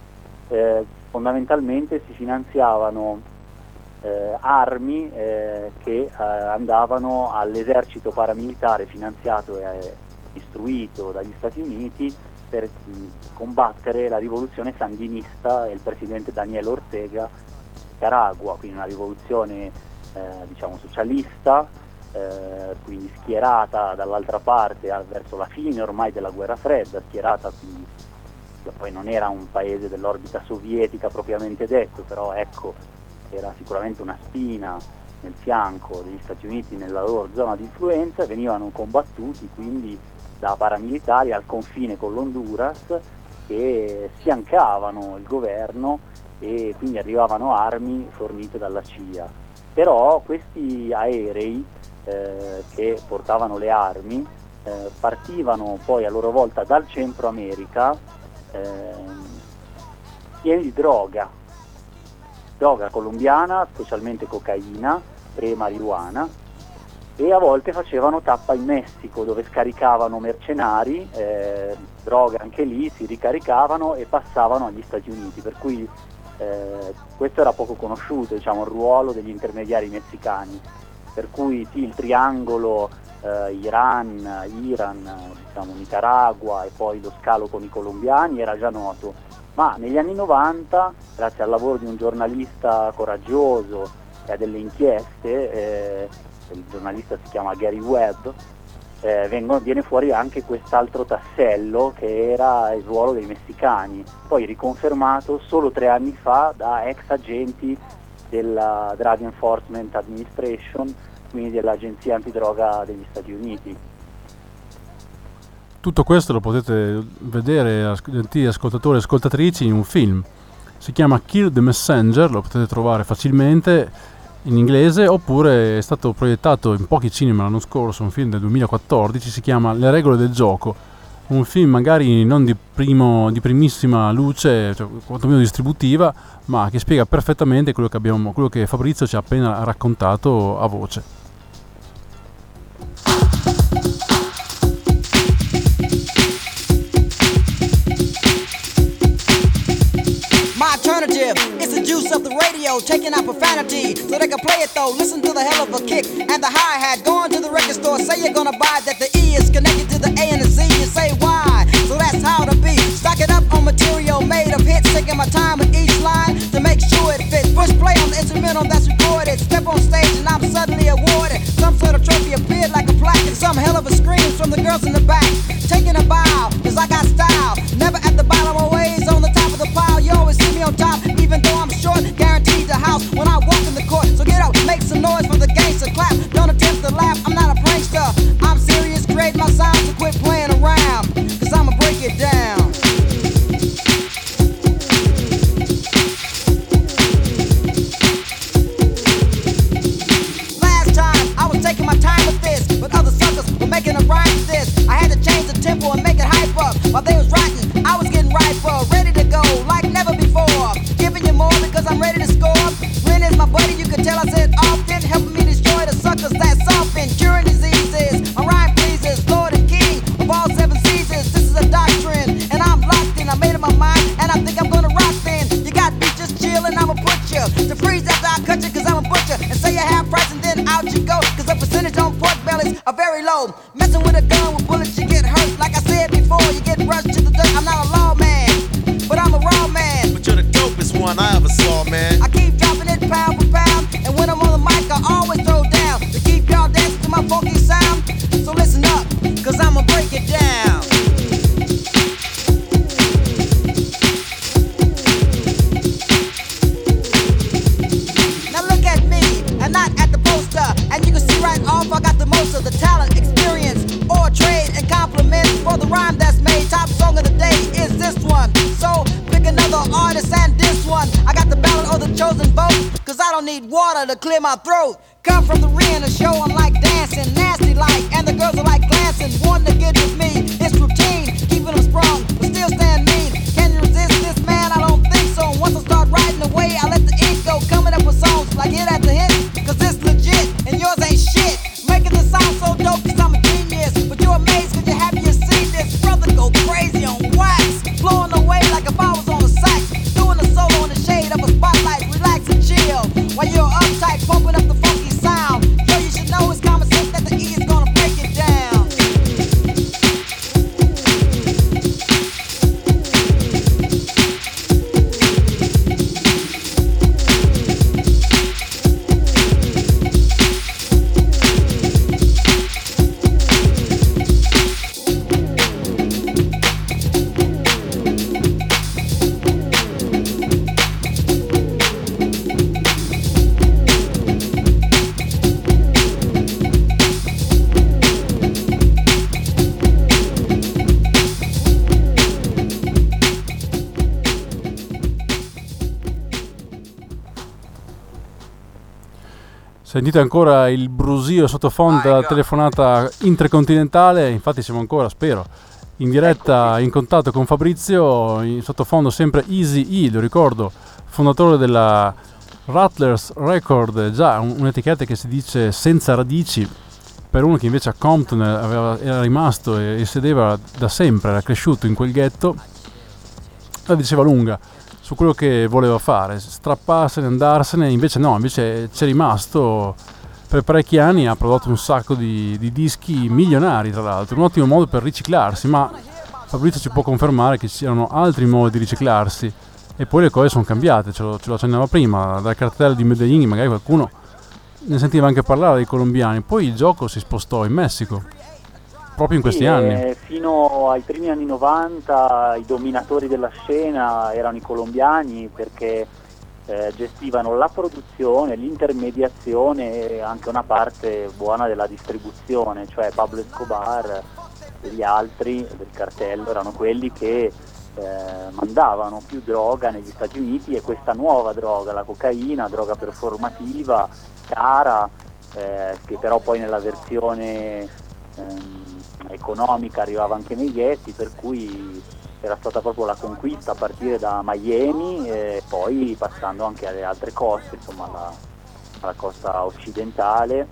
S11: eh, fondamentalmente si finanziavano eh, armi eh, che eh, andavano all'esercito paramilitare finanziato e istruito dagli Stati Uniti per mh, combattere la rivoluzione sandinista e il presidente Daniel Ortega Nicaragua, quindi una rivoluzione eh, diciamo socialista, eh, quindi schierata dall'altra parte a, verso la fine ormai della guerra fredda, schierata quindi, poi non era un paese dell'orbita sovietica propriamente detto, però ecco, era sicuramente una spina nel fianco degli Stati Uniti nella loro zona di influenza, venivano combattuti quindi da paramilitari al confine con l'Honduras che sfiancavano il governo e quindi arrivavano armi fornite dalla C I A. Però questi aerei eh, che portavano le armi eh, partivano poi a loro volta dal Centro America eh, pieni di droga, droga colombiana, specialmente cocaina e marijuana, e a volte facevano tappa in Messico dove scaricavano mercenari, eh, droga anche lì, si ricaricavano e passavano agli Stati Uniti, per cui eh, questo era poco conosciuto, diciamo, il ruolo degli intermediari messicani, per cui sì, il triangolo eh, Iran, Iran, diciamo, Nicaragua e poi lo scalo con i colombiani era già noto, ma negli anni novanta, grazie al lavoro di un giornalista coraggioso e a delle inchieste, eh, il giornalista si chiama Gary Webb, eh, vengono, viene fuori anche quest'altro tassello che era il ruolo dei messicani, poi riconfermato solo tre anni fa da ex agenti della Drug Enforcement Administration, quindi dell'agenzia antidroga degli Stati Uniti.
S9: Tutto questo lo potete vedere, gentili ascoltatori e ascoltatrici, in un film. Si chiama Kill the Messenger, lo potete trovare facilmente in inglese, oppure è stato proiettato in pochi cinema l'anno scorso, un film del duemilaquattordici, si chiama Le regole del gioco, un film magari non di, primo, di primissima luce, cioè, quantomeno distributiva, ma che spiega perfettamente quello che, abbiamo, quello che Fabrizio ci ha appena raccontato a voce.
S4: It's the juice of the radio, taking out profanity so they can play it though. Listen to the hell of a kick and the hi-hat. Going to the record store, say you're gonna buy that. The E taking my time with each line to make sure it fits. Push play on the instrumental that's recorded. Step on stage and I'm suddenly awarded some sort of trophy appeared like a plaque and some hell of a screams from the girls in the back. Taking a bow, cause I got style. Never at the bottom, always on the top of the pile. You always see me on top, even though I'm short. Guaranteed the house when I walk in the court. So get up, make some noise for the gangster. Clap, don't attempt to laugh, I'm not a prankster. I'm serious, create my sound, so quit playing around, cause I'ma break it down. Last time, I was taking my time with this, but other suckers were making a rhyme with this. I had to change the tempo and make it hype up. While they was writing, I was getting riper, ready to go like never before. Giving you more because I'm ready to score. Ren is my buddy, you can tell I said often, helping me destroy the suckers that's often curing diseases. My rhyme pleases, Lord and King of all seven seasons. This is a doctrine, and I'm locked in. I made up my mind, and I think I'm gonna rock then. You got me just chillin', I'ma put you to freeze after I cut you, cause I'm a butcher. And say you half price and then out you go, cause the percentage on pork bellies are very low. Messing with a gun with bullets, you get hurt. Like I said before, you get rushed to the dirt. I'm not a lawman, but I'm a raw man.
S3: But you're the dopest one I ever saw, man.
S4: I keep dropping it pound for pound, and when I'm on the mic, I always throw down to keep y'all dancing to my funky sound. So listen up, cause I'ma break it down. Now look at me, and not at the poster, and you can see right off I got the most of the talent, experience, or trade, and compliments for the rhyme that's made. Top song of the day is this one, so pick another artist and this one. I got the ballad or the chosen vote, cause I don't need water to clear my throat. Come from the ring, a show I'm like dancing, nasty like, and the girls are like glancing. Wanting to get with me, it's routine, keeping them sprung, but still stand mean. Can you resist this, man? I don't think so. Once I start writing away, I let the ink go, coming up with songs like Hit After Hit, cause it's legit, and yours ain't shit. Making the sound so dope, cause I'm a genius, but you're amazed cause you're happy you see this brother go crazy on wax, blowing away like if I was on a sax, doing a solo in the shade of a spotlight. Relax and chill while you're uptight, pumping up the funky sound. Yo, you should know it's common sense that the E is gonna break it down.
S9: Sentite ancora il brusio sottofondo della telefonata intercontinentale, infatti siamo ancora, spero, in diretta, in contatto con Fabrizio, in sottofondo sempre Easy E, lo ricordo, fondatore della Rattlers Record, già un'etichetta che si dice senza radici, per uno che invece a Compton aveva, era rimasto e, e sedeva da sempre, era cresciuto in quel ghetto, la diceva lunga su quello che voleva fare, strapparsene, andarsene, invece no, invece c'è rimasto per parecchi anni, ha prodotto un sacco di, di dischi milionari tra l'altro, un ottimo modo per riciclarsi, ma Fabrizio ci può confermare che ci siano altri modi di riciclarsi e poi le cose sono cambiate, ce lo, ce lo accennava prima, dal cartello di Medellin magari qualcuno ne sentiva anche parlare dei colombiani, poi il gioco si spostò in Messico. Proprio in questi
S11: sì,
S9: anni.
S11: Eh, fino ai primi anni novanta i dominatori della scena erano i colombiani perché eh, gestivano la produzione, l'intermediazione e anche una parte buona della distribuzione, cioè Pablo Escobar e gli altri del cartello erano quelli che eh, mandavano più droga negli Stati Uniti e questa nuova droga, la cocaina, droga performativa, cara, eh, che però poi nella versione ehm, economica arrivava anche nei ghetti, per cui era stata proprio la conquista a partire da Miami e poi passando anche alle altre coste, insomma alla, alla costa occidentale,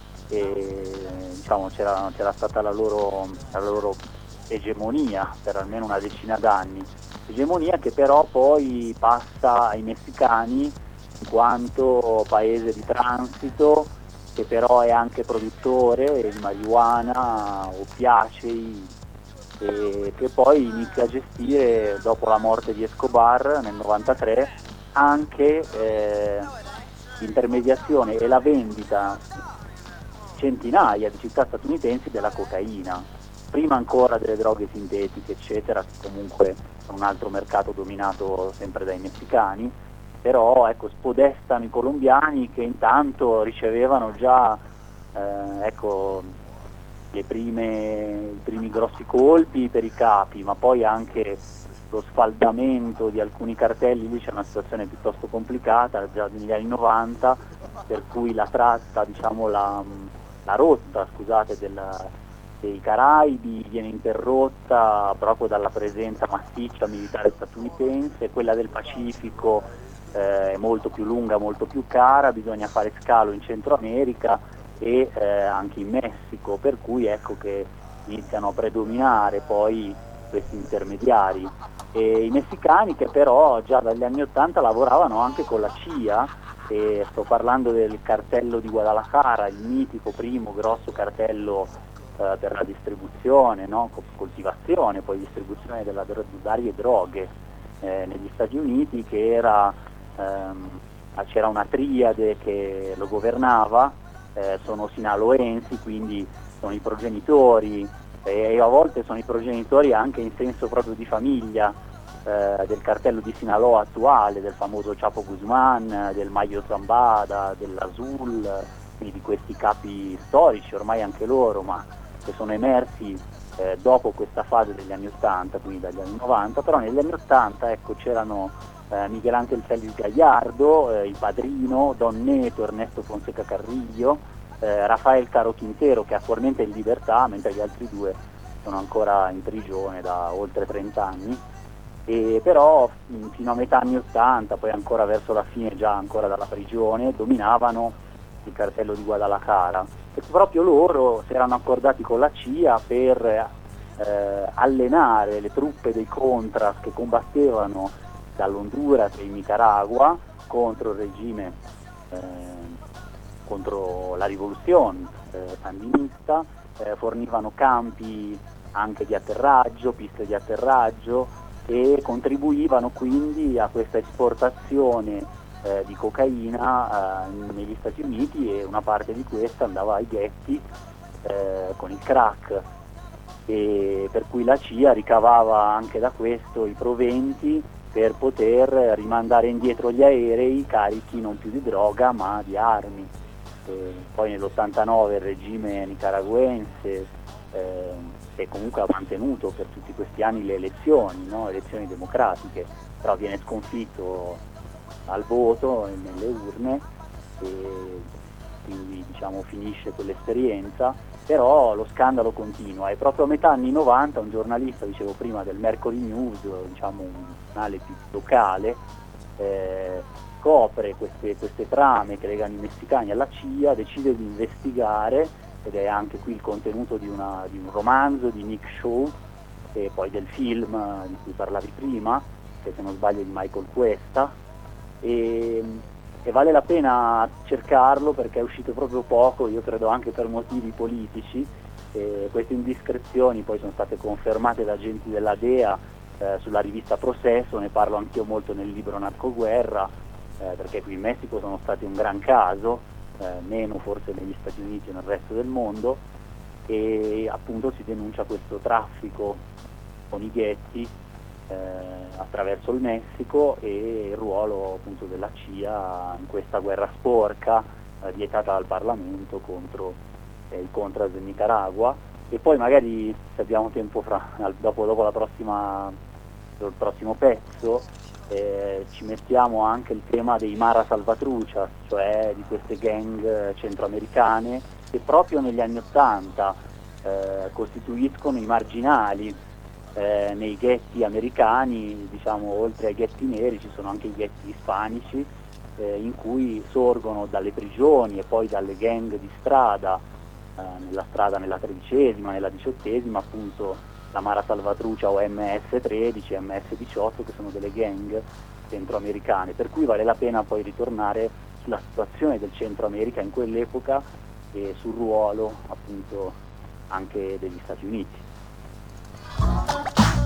S11: e diciamo c'era, c'era stata la loro, la loro egemonia per almeno una decina d'anni, egemonia che però poi passa ai messicani in quanto paese di transito, che però è anche produttore di marijuana, oppiacei, e che poi inizia a gestire, dopo la morte di Escobar nel novantatré, anche eh, l'intermediazione e la vendita centinaia di città statunitensi della cocaina, prima ancora delle droghe sintetiche eccetera, che comunque è un altro mercato dominato sempre dai messicani, però ecco, spodestano i colombiani che intanto ricevevano già eh, ecco, le prime, i primi grossi colpi per i capi, ma poi anche lo sfaldamento di alcuni cartelli. Lì c'è una situazione piuttosto complicata già negli anni novanta, per cui la tratta, diciamo la, la rotta scusate, della, dei Caraibi viene interrotta proprio dalla presenza massiccia militare statunitense, quella del Pacifico eh, è molto più lunga, molto più cara, bisogna fare scalo in Centro America e eh, anche in Messico, per cui ecco che iniziano a predominare poi questi intermediari. E i messicani, che però già dagli anni ottanta lavoravano anche con la C I A, e sto parlando del cartello di Guadalajara, il mitico primo grosso cartello eh, per la distribuzione, no? coltivazione, poi distribuzione della, delle varie droghe eh, negli Stati Uniti, che era ehm, c'era una triade che lo governava, eh, sono sinaloensi, quindi sono i progenitori, e a volte sono i progenitori anche in senso proprio di famiglia eh, del cartello di Sinaloa attuale, del famoso Chapo Guzman, del Mayo Zambada, dell'Azul, quindi di questi capi storici ormai anche loro, ma che sono emersi eh, dopo questa fase degli anni ottanta, quindi dagli anni novanta. Però negli anni ottanta ecco, c'erano eh, Miguel Ángel Félix Gallardo, eh, il padrino, Don Neto, Ernesto Fonseca Carrillo, Eh, Rafael Caro Quintero, che attualmente è in libertà, mentre gli altri due sono ancora in prigione da oltre trenta anni, e però mh, fino a metà anni ottanta, poi ancora verso la fine, già ancora dalla prigione, dominavano il cartello di Guadalajara, e proprio loro si erano accordati con la C I A per eh, allenare le truppe dei Contras che combattevano dall'Honduras e in Nicaragua contro il regime eh, contro la rivoluzione eh, sandinista, eh, fornivano campi anche di atterraggio, piste di atterraggio, e contribuivano quindi a questa esportazione eh, di cocaina eh, negli Stati Uniti, e una parte di questa andava ai ghetti eh, con il crack, e per cui la C I A ricavava anche da questo i proventi per poter rimandare indietro gli aerei carichi non più di droga ma di armi. E poi nell'ottantanove il regime nicaraguense eh, che comunque ha mantenuto per tutti questi anni le elezioni, no? elezioni democratiche, però viene sconfitto al voto nelle urne, e quindi diciamo finisce quell'esperienza. Però lo scandalo continua, e proprio a metà anni novanta un giornalista, dicevo prima, del Mercury News, diciamo un canale più locale, eh, scopre queste, queste trame che legano i messicani alla C I A, decide di investigare, ed è anche qui il contenuto di, una, di un romanzo di Nick Shaw, e poi del film di cui parlavi prima, che se non sbaglio è di Michael Cuesta, e, e vale la pena cercarlo perché è uscito proprio poco, io credo anche per motivi politici. E queste indiscrezioni poi sono state confermate da agenti della D E A eh, sulla rivista Processo, ne parlo anch'io molto nel libro Narcoguerra, eh, perché qui in Messico sono stati un gran caso, eh, meno forse negli Stati Uniti e nel resto del mondo, e appunto si denuncia questo traffico con i ghetti Eh, attraverso il Messico, e il ruolo appunto della C I A in questa guerra sporca eh, vietata dal Parlamento contro eh, i Contras del Nicaragua. E poi magari, se abbiamo tempo, fra, dopo, dopo la prossima, il prossimo pezzo eh, ci mettiamo anche il tema dei Mara Salvatruchas, cioè di queste gang centroamericane che proprio negli anni Ottanta eh, costituiscono i marginali. Eh, nei ghetti americani, diciamo, oltre ai ghetti neri ci sono anche i ghetti ispanici, eh, in cui sorgono dalle prigioni e poi dalle gang di strada, eh, nella strada nella tredicesima, nella diciottesima, appunto la Mara Salvatrucha o M S tredici, M S diciotto, che sono delle gang centroamericane, per cui vale la pena poi ritornare sulla situazione del Centro America in quell'epoca e sul ruolo appunto anche degli Stati Uniti.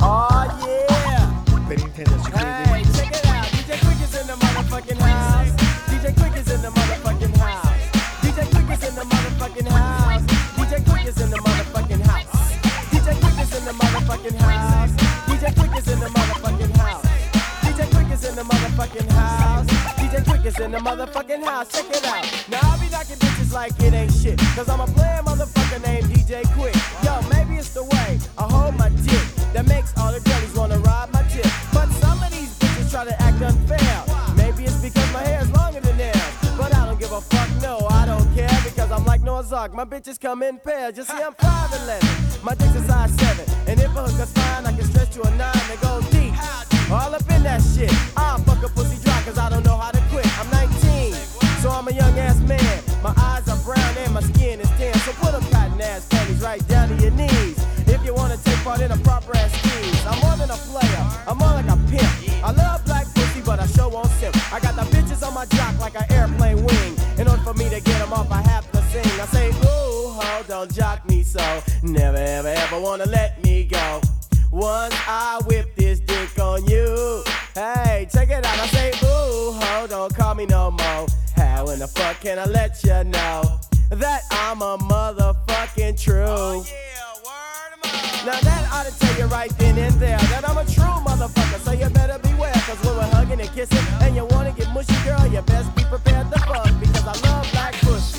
S16: Oh yeah.
S10: Per intenderci,
S16: Hey, check it out. D J Quick is in the motherfucking house. D J Quick is in the motherfucking house. D J Quick is in the motherfucking house. D J Quick is in the motherfucking house. D J Quick is in the motherfucking house. D J Quick is in the motherfucking house. D J Quick is in the motherfucking house. D J Quick is in the motherfucking house. Check it out. Now I'll be knocking bitches like it ain't shit. Cause I'm a player motherfucker named D J Quick. Yo, maybe it's the way I hold my dick that makes all the girlies wanna ride my tip. But some of these bitches try to act unfair. Maybe it's because my hair is longer than theirs. But I don't give a fuck, no, I don't care. Because I'm like Noah's Ark, my bitches come in pairs. You see, I'm five eleven, my dick's a size seven. And if a hooker's fine, I can stretch to a nine and go deep. All up in that shit, I'll fuck a pussy dry cause I don't know how to quit. I'm nineteen, so I'm a young ass man. My eyes are brown and my skin is tan. So put them cotton ass panties right down to your knees if you wanna take part in a proper ass scheme. I'm more than a player, I'm more like a pimp. I love black pussy, but I show won't simp. I got the bitches on my jock like an airplane wing. In order for me to get them off, I have to sing. I say, ooh, ho, don't jock me so. Never, ever, ever wanna let me go. Once I whip this dick on you. Hey, check it out. I say, ooh, ho, don't call me no more. How in the fuck can I let you know that I'm a motherfucking true? Now that ought to tell you right then and there that I'm a true motherfucker, so you better beware. Cause when we're hugging and kissing and you wanna get mushy, girl, you best be prepared to fuck. Because I love black pussy.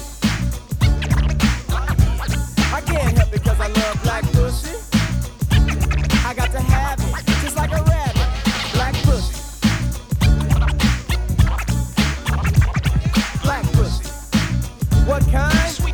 S16: I can't help it cause I love black pussy. I got to have it, just like a rabbit. Black pussy. Black pussy. What kind?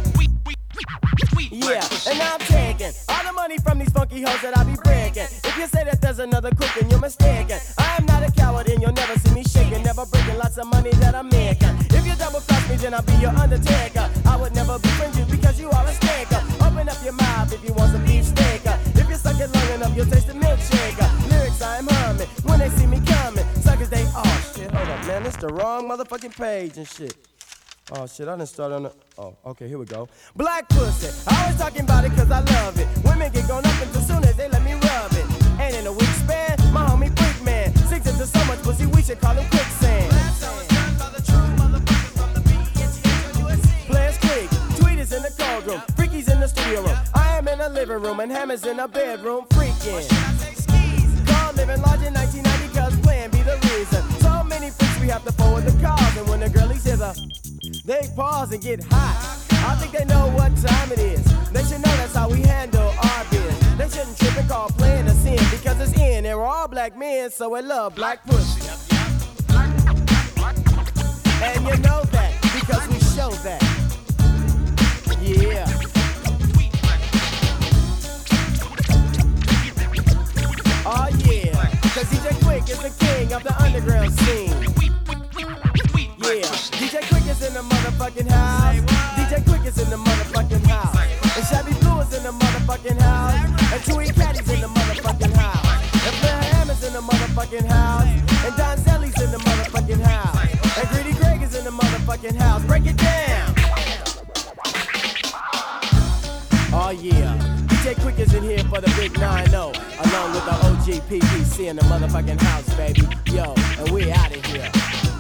S16: Yeah, and now I'm taking all the money from these funky hoes that I be breaking. If you say that there's another crook, then you're mistaken. I am not a coward and you'll never see me shaking. Never breaking lots of money that I'm making. If you double cross me, then I'll be your undertaker. I would never befriend you because you are a staker. Open up your mouth if you want some beef steaker. If you suck it long enough, you'll taste the milkshaker. Lyrics I'm humming when they see me coming. Suckers they, oh shit, hold up, man, it's the wrong motherfucking page and shit. Oh shit, I didn't start on the, oh, okay, here we go. Black pussy, I always talking about it cause I love it. Women get gone up until soon as they let me rub it. And in a week span, my homie Freak Man sinks into so much pussy, we should call him quicksand. Players click, tweeters in the cold room, freakies in the studio room. I am in the living room and Hammer's in the bedroom freaking. Call living large in nineteen ninety cause playing be the reason. So many freaks we have to forward the calls. And when the girlies hear the, they pause and get hot. I think they know what time it is. They should know that's how we handle our biz. They shouldn't trip and call playing a sin because it's in. And we're all black men, so we love black pussy. And you know that because we show that. Yeah. Oh yeah, cause D J Quick is the king of the underground scene. Yeah, D J Quick is in the motherfucking house. D J Quick is in the motherfucking house. And Shabby Blue is in the motherfucking house. And Chewy Caddy's in the motherfucking house. And Flair Hammer's in the motherfucking house. And Don Zelly's in the motherfucking house. And Greedy Greg is in the motherfucking house. Break it down. Oh yeah, D J Quick is in here for the big nine oh, along with the O G P P C in the motherfucking house, baby. Yo, and we out of here.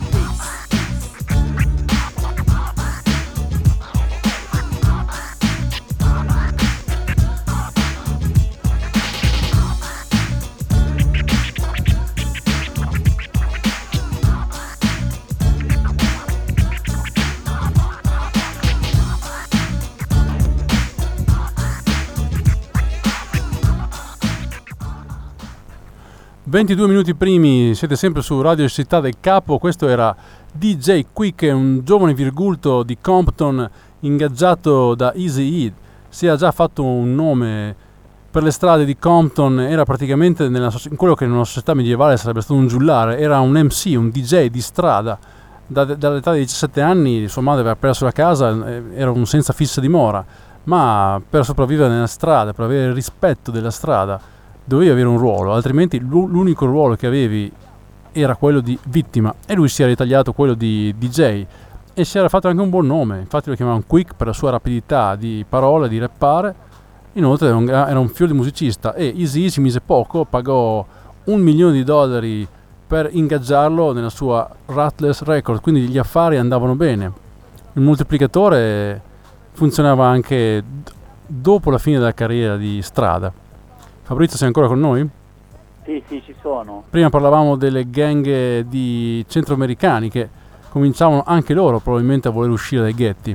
S9: ventidue minuti primi, siete sempre su Radio Città del Capo. Questo era D J Quick, un giovane virgulto di Compton ingaggiato da Eazy-E. Si era già fatto un nome per le strade di Compton, era praticamente nella, in quello che in una società medievale sarebbe stato un giullare. Era un M C, un D J di strada. Da, dall'età di diciassette anni sua madre aveva perso la casa, era un senza fissa dimora, ma per sopravvivere nella strada, per avere il rispetto della strada, dovevi avere un ruolo, altrimenti l'unico ruolo che avevi era quello di vittima, e lui si era ritagliato quello di D J e si era fatto anche un buon nome. Infatti lo chiamavano Quick per la sua rapidità di parole, di rappare, Inoltre era un, era un fior di musicista e Eazy ci mise poco, pagò un milione di dollari per ingaggiarlo nella sua Ruthless Records, quindi gli affari andavano bene. Il moltiplicatore funzionava anche d- dopo la fine della carriera di strada. Fabrizio, sei ancora con noi?
S11: Sì, sì, ci sono.
S9: Prima parlavamo delle gang di centroamericani che cominciavano anche loro probabilmente a voler uscire dai ghetti.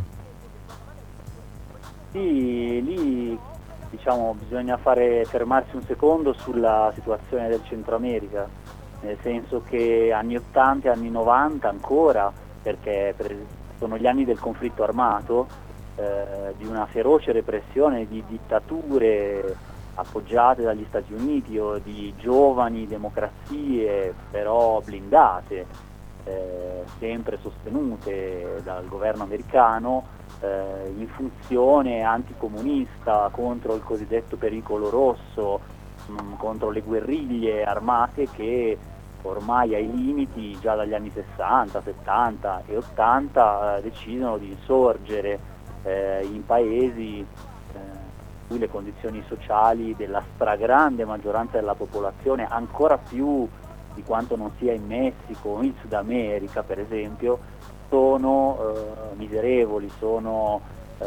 S11: Sì, lì diciamo bisogna fare fermarsi un secondo sulla situazione del Centro America, nel senso che anni ottanta e anni novanta ancora, perché per, sono gli anni del conflitto armato, eh, di una feroce repressione di dittature appoggiate dagli Stati Uniti o di giovani democrazie però blindate, eh, sempre sostenute dal governo americano, eh, in funzione anticomunista contro il cosiddetto pericolo rosso, mh, contro le guerriglie armate che ormai ai limiti già dagli anni sessanta, settanta e ottanta eh, decidono di insorgere eh, in paesi in cui le condizioni sociali della stragrande maggioranza della popolazione, ancora più di quanto non sia in Messico o in Sud America per esempio, sono eh, miserevoli, sono eh,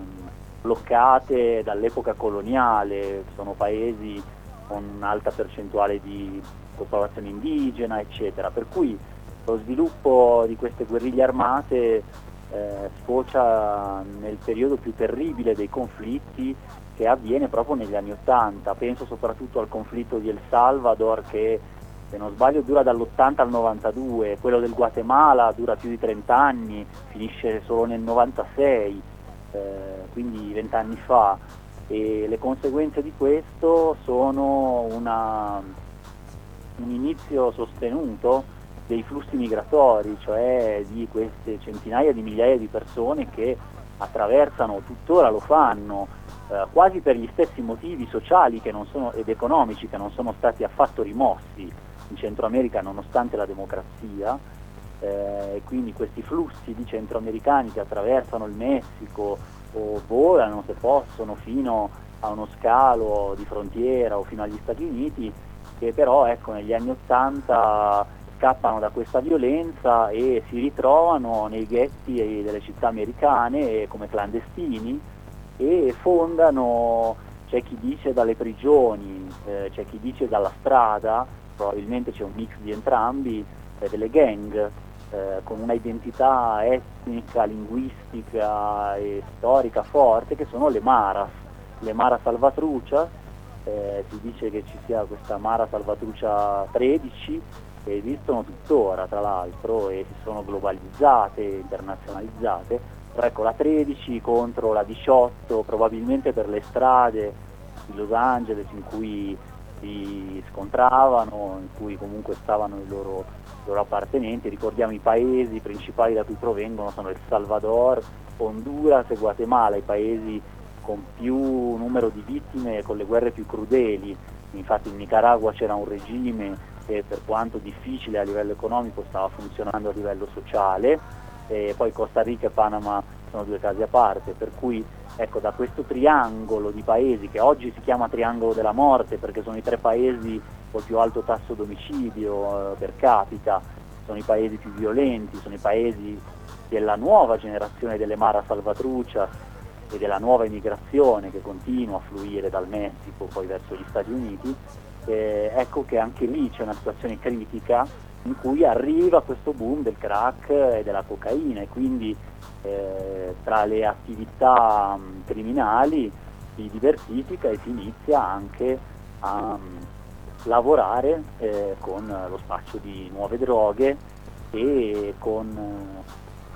S11: bloccate dall'epoca coloniale, sono paesi con un'alta percentuale di popolazione indigena, eccetera. Per cui lo sviluppo di queste guerriglie armate eh, sfocia nel periodo più terribile dei conflitti, che avviene proprio negli anni Ottanta. Penso soprattutto al conflitto di El Salvador che, se non sbaglio, dura dall'ottanta al novantadue, quello del Guatemala dura più di trenta anni, finisce solo nel novantasei, eh, quindi vent'anni fa, e le conseguenze di questo sono una, un inizio sostenuto dei flussi migratori, cioè di queste centinaia di migliaia di persone che attraversano, tuttora lo fanno, eh, quasi per gli stessi motivi sociali che non sono, ed economici che non sono stati affatto rimossi in Centro America nonostante la democrazia, eh, e quindi questi flussi di centroamericani che attraversano il Messico o volano, se possono, fino a uno scalo di frontiera o fino agli Stati Uniti, che però ecco negli anni Ottanta scappano da questa violenza e si ritrovano nei ghetti delle città americane come clandestini e fondano, c'è chi dice dalle prigioni, eh, c'è chi dice dalla strada, probabilmente c'è un mix di entrambi, eh, delle gang eh, con una identità etnica, linguistica e storica forte, che sono le Maras, le Mara Salvatrucha. Eh, si dice che ci sia questa Mara Salvatrucha tredici, che esistono tuttora tra l'altro e si sono globalizzate, internazionalizzate, però ecco la tredici contro la diciotto, probabilmente per le strade di Los Angeles in cui si scontravano, in cui comunque stavano i loro, i loro appartenenti. Ricordiamo i paesi principali da cui provengono sono El Salvador, Honduras e Guatemala, i paesi con più numero di vittime e con le guerre più crudeli. Infatti in Nicaragua c'era un regime che, per quanto difficile a livello economico, stava funzionando a livello sociale, e poi Costa Rica e Panama sono due casi a parte, per cui ecco, da questo triangolo di paesi, che oggi si chiama triangolo della morte perché sono i tre paesi col più alto tasso d'omicidio eh, per capita, sono i paesi più violenti, sono i paesi della nuova generazione delle Mara Salvatrucha e della nuova immigrazione che continua a fluire dal Messico poi verso gli Stati Uniti. Eh, ecco che anche lì c'è una situazione critica in cui arriva questo boom del crack e della cocaina, e quindi eh, tra le attività mh, criminali si diversifica e si inizia anche a mh, lavorare eh, con lo spaccio di nuove droghe e con eh,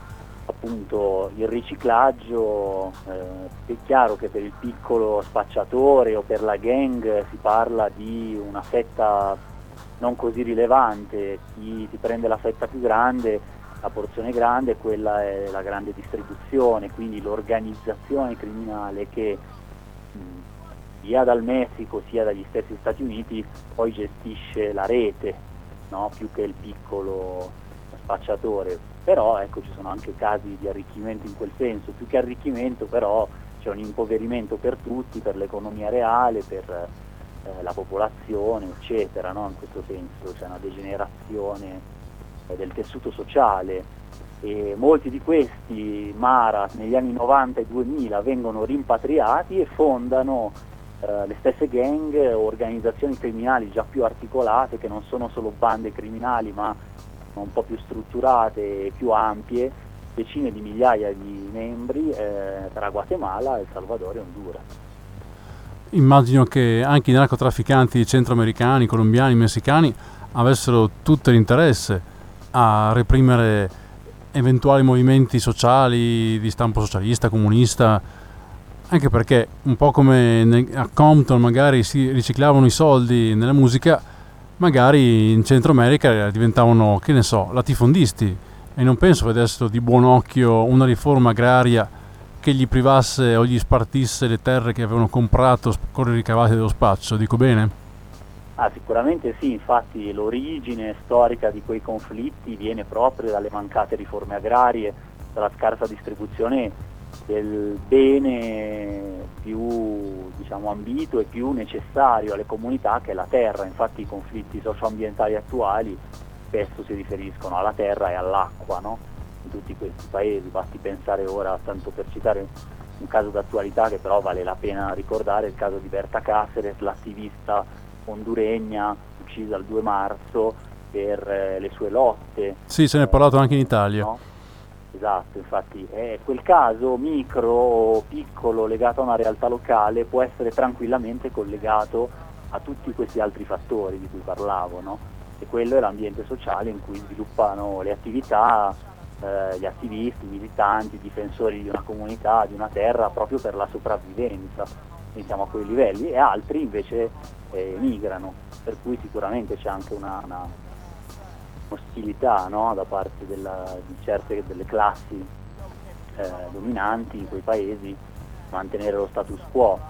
S11: appunto il riciclaggio. Eh, è chiaro che per il piccolo spacciatore o per la gang si parla di una fetta non così rilevante, chi si prende la fetta più grande, la porzione grande, quella è la grande distribuzione, quindi l'organizzazione criminale che mh, sia dal Messico sia dagli stessi Stati Uniti poi gestisce la rete, no? Più che il piccolo spacciatore. Però ecco, ci sono anche casi di arricchimento in quel senso, più che arricchimento però c'è un impoverimento per tutti, per l'economia reale, per eh, la popolazione, eccetera, no? In questo senso c'è una degenerazione eh, del tessuto sociale. E molti di questi Mara negli anni novanta e duemila vengono rimpatriati e fondano eh, le stesse gang o organizzazioni criminali già più articolate, che non sono solo bande criminali ma un po' più strutturate e più ampie, decine di migliaia di membri eh, tra Guatemala, El Salvador e Honduras.
S9: Immagino che anche i narcotrafficanti centroamericani, colombiani, messicani avessero tutto l'interesse a reprimere eventuali movimenti sociali di stampo socialista, comunista, anche perché un po' come a Compton magari si riciclavano i soldi nella musica, magari in Centro America diventavano, che ne so, latifondisti, e non penso vedessero di buon occhio una riforma agraria che gli privasse o gli spartisse le terre che avevano comprato con i ricavati dello spaccio, dico bene?
S11: Ah, sicuramente sì, infatti l'origine storica di quei conflitti viene proprio dalle mancate riforme agrarie, dalla scarsa distribuzione del bene più, diciamo, ambito e più necessario alle comunità, che è la terra. Infatti i conflitti socioambientali attuali spesso si riferiscono alla terra e all'acqua, no? In tutti questi paesi. Basti pensare ora, tanto per citare un caso d'attualità che però vale la pena ricordare, il caso di Berta Cáceres, l'attivista honduregna uccisa il due marzo per eh, le sue lotte.
S9: Sì, se ne è parlato anche in Italia.
S11: No? Esatto, infatti è quel caso micro o piccolo legato a una realtà locale può essere tranquillamente collegato a tutti questi altri fattori di cui parlavo, no? E quello è l'ambiente sociale in cui sviluppano le attività eh, gli attivisti, i militanti, i difensori di una comunità, di una terra, proprio per la sopravvivenza. Quindi siamo a quei livelli, e altri invece eh, migrano, per cui sicuramente c'è anche una, una ostilità, no? Da parte della, di certe delle classi eh, dominanti in quei paesi mantenere lo status quo.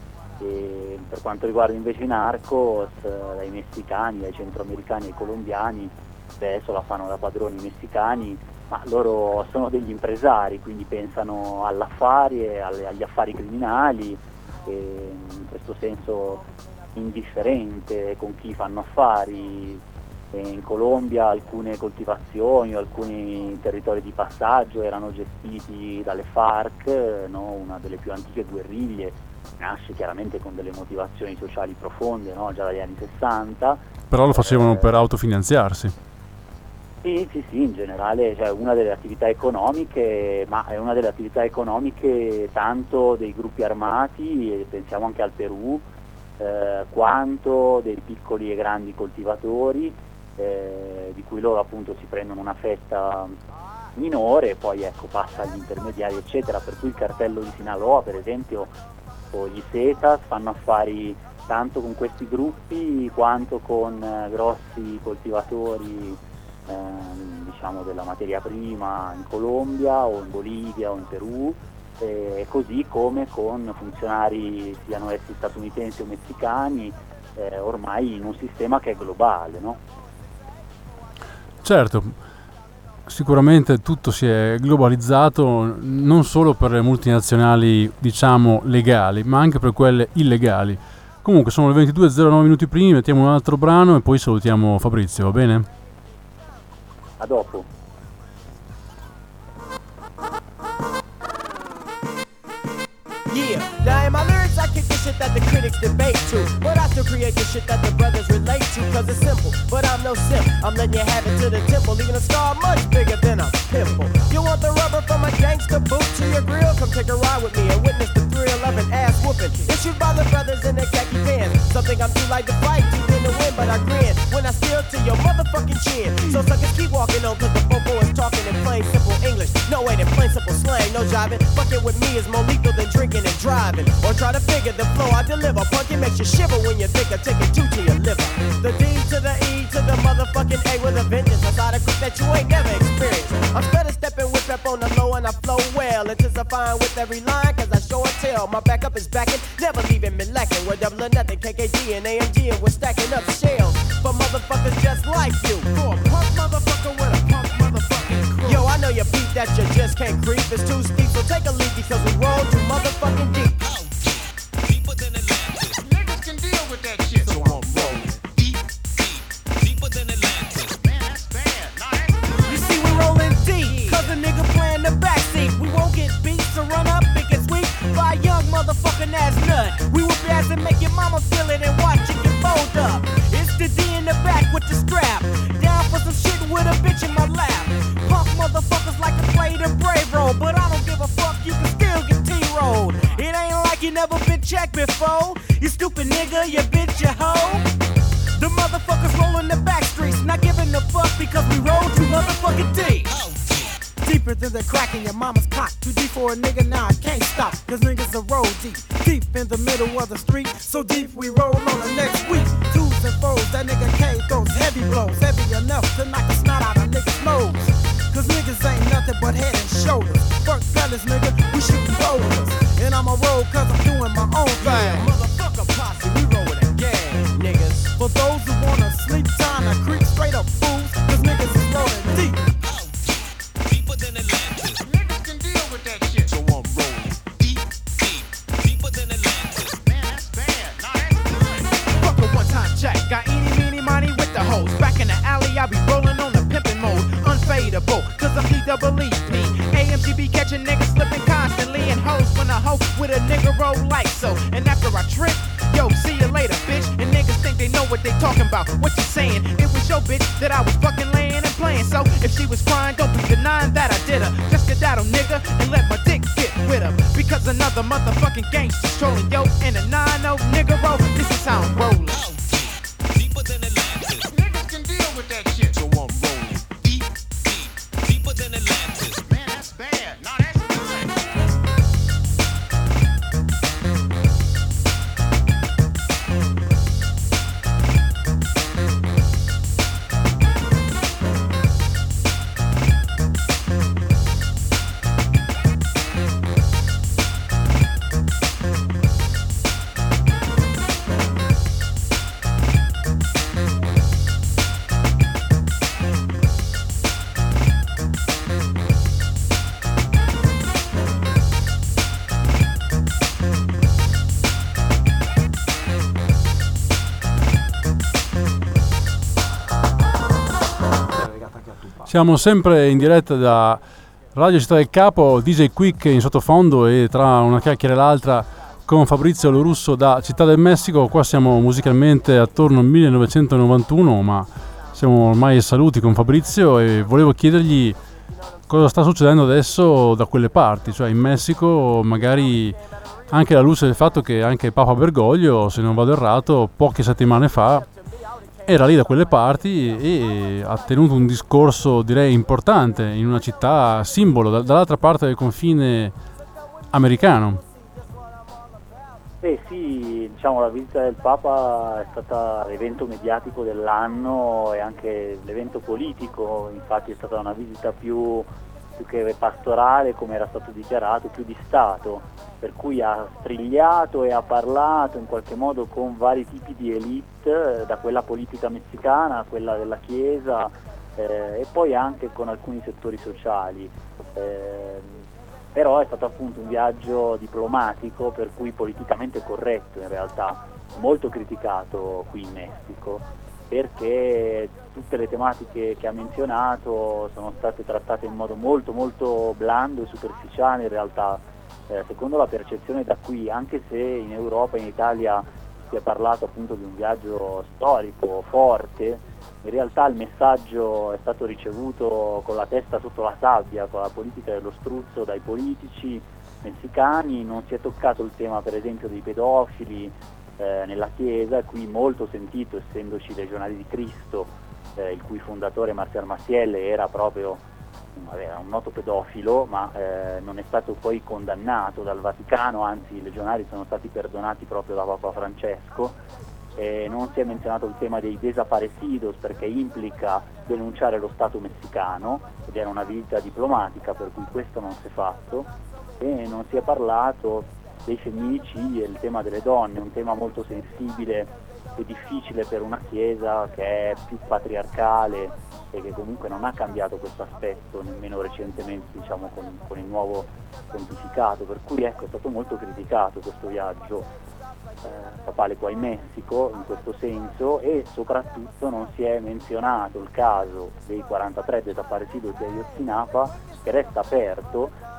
S11: E per quanto riguarda invece i narcos, eh, dai messicani, dai centroamericani ai colombiani, adesso la fanno da padroni messicani, ma loro sono degli impresari, quindi pensano all'affari e alle, agli affari criminali, e in questo senso indifferente con chi fanno affari. E in Colombia alcune coltivazioni o alcuni territori di passaggio erano gestiti dalle FARC, no? Una delle più antiche guerriglie, nasce chiaramente con delle motivazioni sociali profonde, no? Già dagli anni sessanta.
S9: Però lo facevano eh, per autofinanziarsi.
S11: Sì, sì, sì, in generale, cioè una delle attività economiche, ma è una delle attività economiche tanto dei gruppi armati, e pensiamo anche al Perù, eh, quanto dei piccoli e grandi coltivatori, eh, di cui loro appunto si prendono una fetta minore e poi ecco passa agli intermediari eccetera, per cui il cartello di Sinaloa per esempio o gli Zetas fanno affari tanto con questi gruppi quanto con eh, grossi coltivatori eh, diciamo della materia prima in Colombia o in Bolivia o in Perù, eh, così come con funzionari siano essi statunitensi o messicani, eh, ormai in un sistema che è globale, no?
S9: Certo, sicuramente tutto si è globalizzato non solo per le multinazionali diciamo legali, ma anche per quelle illegali. Comunque sono le ventidue e zero nove minuti primi, mettiamo un altro brano e poi salutiamo Fabrizio, va bene?
S11: A dopo.
S16: Yeah, now in my lyrics I kick the shit that the critics debate to, but I still create the shit that the brothers relate to, cause it's simple, but I'm no simp. I'm letting you have it to the temple, leaving a scar much bigger than a pimple. You want the rubber from a gangster boot to your grill? Come take a ride with me and witness the thrill of an ass whooping issued by the brothers in their khaki pants. Something I'm too light to fight, deep in the wind, but I grin when I steal to your motherfucking chin. So suckers keep walking on, cause the popo is talking in plain simple English. No way in plain simple slang, no jiving. Fucking with me is more lethal than drinking and driving, or try to figure the flow I deliver. Punkin' makes you shiver when you think of taking two to your liver. The D to the E to the motherfucking A with a vengeance. I saw the quick that you ain't never experienced. I'm steady stepping with pep on the low and I flow well, intensifying with every line cause I show and tell. My backup is backing, never leaving me lacking. We're double or nothing, K K D and A M G, and we're stacking up shells for motherfuckers just like you. For a punk motherfucker with a punk motherfucking crew. Yo, I know you beat that you just can't creep. It's too steep, so take a leap because we roll through motherfucking blood. We will pass and make your mama feel it and watch it get fold up. It's the D in the back with the strap. Down for some shit with a bitch in my lap. Punk motherfuckers like to play the brave role, but I don't give a fuck, you can still get T-rolled. It ain't like you never been checked before. You stupid nigga, you bitch, you hoe. The motherfuckers rolling the back streets, not giving a fuck because we roll too motherfucking deep. Deeper than the crack in your mama's cock. Too deep for a nigga, now I can't stop. Cause niggas are roll deep. Deep in the middle of the street. So deep we roll on the next week. Twos and foes, that nigga K throws heavy blows. Heavy enough to knock the snot out of niggas' nose. Cause niggas ain't nothing but head and shoulders. Fuck fellas, nigga, we shooting boulders. And I'ma roll cause I'm doing my own thing. Motherfucker posse, we roll with a gang, niggas. For those who wanna sleep time to creep straight up fools. Cause niggas is rolling deep.
S7: Niggas can deal with that shit. So I'm rolling deep, deep, deeper than Atlantis. Man, that's bad. Nah, that's good.
S5: Fuck a one-time check. Got eeny, meeny, money with the hoes. Back in the alley, I be rolling on the pimpin' mode. Unfadable, cause I'm D-double-E P. A M G be catching niggas slipping constantly. And hoes when a hoe with a nigga roll like so. And after I trip, yo, see you later, bitch. And niggas think they know what they talking about. What you saying? It was your bitch that I was fucking laying and playing. So if she was crying, don't be denying that I did her. Just a daddle, nigga, and let my dick get with her. Because another motherfucking gangster's trolling. Yo, in a nine oh nigga roll, this is how I'm rolling.
S7: Deeper than Atlantis. Niggas can deal with that shit. So I'm rolling deep, deep, deeper than Atlantis. Man, that's bad. Nah, that's good.
S9: Siamo sempre in diretta da Radio Città del Capo, D J Quick in sottofondo e tra una chiacchiera e l'altra con Fabrizio Lorusso da Città del Messico. Qua siamo musicalmente attorno al millenovecentonovantuno, ma siamo ormai ai saluti con Fabrizio e volevo chiedergli cosa sta succedendo adesso da quelle parti, cioè in Messico, magari anche alla luce del fatto che anche Papa Bergoglio, se non vado errato, poche settimane fa era lì da quelle parti e ha tenuto un discorso, direi, importante in una città simbolo dall'altra parte del confine americano.
S11: Eh sì, diciamo la visita del Papa è stata l'evento mediatico dell'anno e anche l'evento politico, infatti è stata una visita più, più che pastorale, come era stato dichiarato, più di Stato, per cui ha strigliato e ha parlato in qualche modo con vari tipi di elite, da quella politica messicana a quella della Chiesa eh, e poi anche con alcuni settori sociali. Eh, però è stato appunto un viaggio diplomatico, per cui politicamente corretto in realtà, molto criticato qui in Messico, perché tutte le tematiche che ha menzionato sono state trattate in modo molto molto blando e superficiale in realtà. Eh, secondo la percezione da qui, anche se in Europa e in Italia si è parlato appunto di un viaggio storico forte, in realtà il messaggio è stato ricevuto con la testa sotto la sabbia, con la politica dello struzzo dai politici messicani. Non si è toccato il tema per esempio dei pedofili eh, nella Chiesa, qui molto sentito essendoci Legionari di Cristo, eh, il cui fondatore Marcial Maciel era proprio era un noto pedofilo, ma eh, non è stato poi condannato dal Vaticano, anzi i legionari sono stati perdonati proprio da Papa Francesco. Eh, non si è menzionato il tema dei desaparecidos perché implica denunciare lo Stato messicano ed era una visita diplomatica, per cui questo non si è fatto, e non si è parlato dei femminicidi e il tema delle donne, un tema molto sensibile e difficile per una Chiesa che è più patriarcale e che comunque non ha cambiato questo aspetto nemmeno recentemente, diciamo, con, con il nuovo pontificato, per cui ecco, è stato molto criticato questo viaggio eh, papale qua in Messico in questo senso, e soprattutto non si è menzionato il caso dei quarantatré desaparecidos di Ayotzinapa, che resta aperto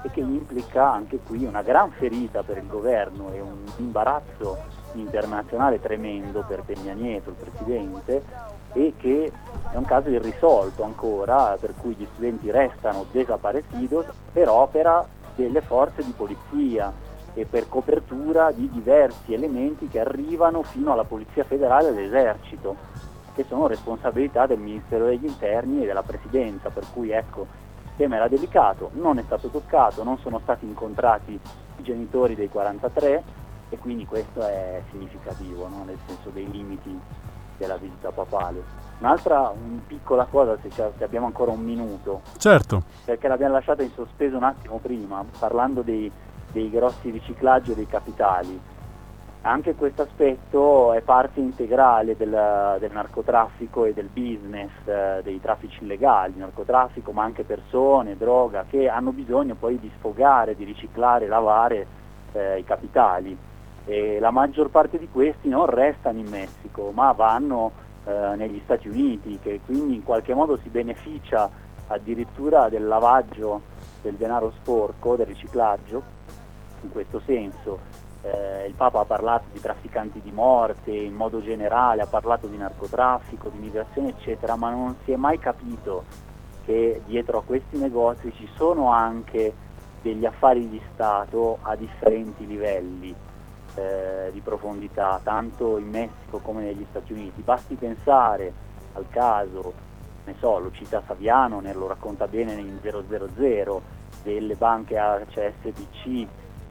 S11: e che implica anche qui una gran ferita per il governo e un imbarazzo internazionale tremendo per Peña Nieto, il presidente, e che è un caso irrisolto ancora, per cui gli studenti restano desaparecidos per opera delle forze di polizia e per copertura di diversi elementi che arrivano fino alla Polizia Federale e all'Esercito, che sono responsabilità del Ministero degli Interni e della Presidenza, per cui ecco, il tema era delicato, non è stato toccato, non sono stati incontrati i genitori dei quarantatré e quindi questo è significativo, no? Nel senso dei limiti della visita papale. Un'altra un piccola cosa, se, se abbiamo ancora un minuto,
S9: Certo.
S11: perché l'abbiamo lasciata in sospeso un attimo prima, parlando dei, dei grossi riciclaggi e dei capitali. Anche questo aspetto è parte integrale del, del narcotraffico e del business, eh, dei traffici illegali, narcotraffico ma anche persone, droga, che hanno bisogno poi di sfogare, di riciclare, lavare eh, i capitali. E la maggior parte di questi non restano in Messico ma vanno eh, negli Stati Uniti, che quindi in qualche modo si beneficia addirittura del lavaggio del denaro sporco, del riciclaggio, in questo senso. Eh, il Papa ha parlato di trafficanti di morte in modo generale, ha parlato di narcotraffico, di migrazione eccetera, ma non si è mai capito che dietro a questi negozi ci sono anche degli affari di Stato a differenti livelli eh, di profondità, tanto in Messico come negli Stati Uniti. Basti pensare al caso, ne so, lo cita Saviano, ne lo racconta bene in zero zero zero, delle banche H S B C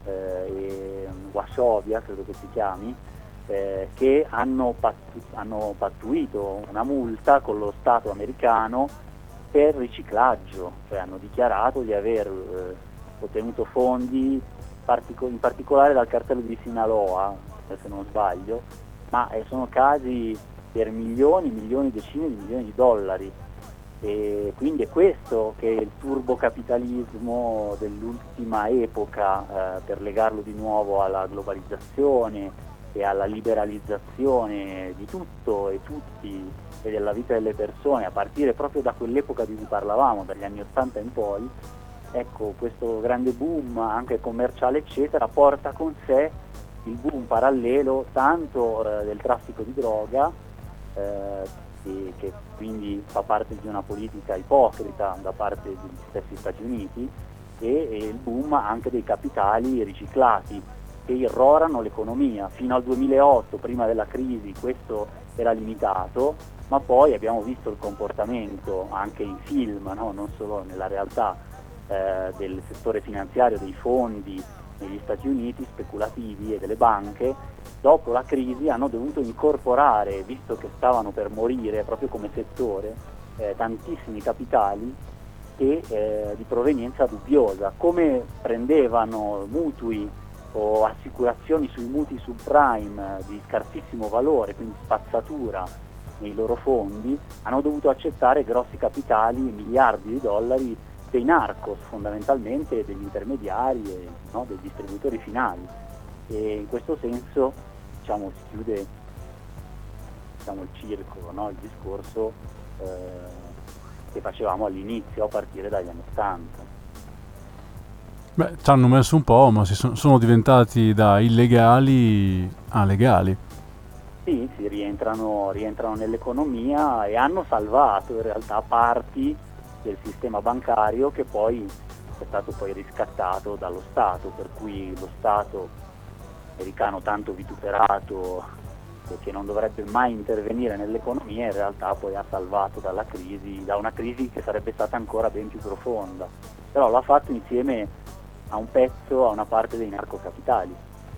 S11: e Wasovia, credo che si chiami, eh, che hanno, pattu- hanno pattuito una multa con lo Stato americano per riciclaggio, cioè hanno dichiarato di aver eh, ottenuto fondi partico- in particolare dal cartello di Sinaloa, se non sbaglio, ma eh, sono casi per milioni, milioni, decine di milioni di dollari. E quindi è questo che è il turbocapitalismo dell'ultima epoca, eh, per legarlo di nuovo alla globalizzazione e alla liberalizzazione di tutto e tutti e della vita delle persone, a partire proprio da quell'epoca di cui parlavamo, dagli anni ottanta in poi. Ecco, questo grande boom anche commerciale eccetera porta con sé il boom parallelo tanto eh, del traffico di droga, eh, che quindi fa parte di una politica ipocrita da parte degli stessi Stati Uniti, e, e il boom anche dei capitali riciclati che irrorano l'economia. Fino al duemilaotto, prima della crisi, questo era limitato, ma poi abbiamo visto il comportamento anche in film, no? Non solo nella realtà, eh, del settore finanziario, dei fondi negli Stati Uniti speculativi e delle banche. Dopo la crisi hanno dovuto incorporare, visto che stavano per morire proprio come settore, eh, tantissimi capitali e eh, di provenienza dubbiosa. Come prendevano mutui o assicurazioni sui mutui subprime di scarsissimo valore, quindi spazzatura nei loro fondi, hanno dovuto accettare grossi capitali, miliardi di dollari dei narcos fondamentalmente, degli intermediari e no, dei distributori finali. E in questo senso diciamo, si chiude diciamo, il circolo, no? Il discorso eh, che facevamo all'inizio a partire dagli anni ottanta.
S9: Beh, ci hanno messo un po', ma si sono, sono diventati da illegali a legali.
S11: Sì, si rientrano, rientrano nell'economia e hanno salvato in realtà parti del sistema bancario che poi è stato poi riscattato dallo Stato, per cui lo Stato americano tanto vituperato e che non dovrebbe mai intervenire nell'economia in realtà poi ha salvato dalla crisi, da una crisi che sarebbe stata ancora ben più profonda, però l'ha fatto insieme a un pezzo, a una parte dei narcocapitali.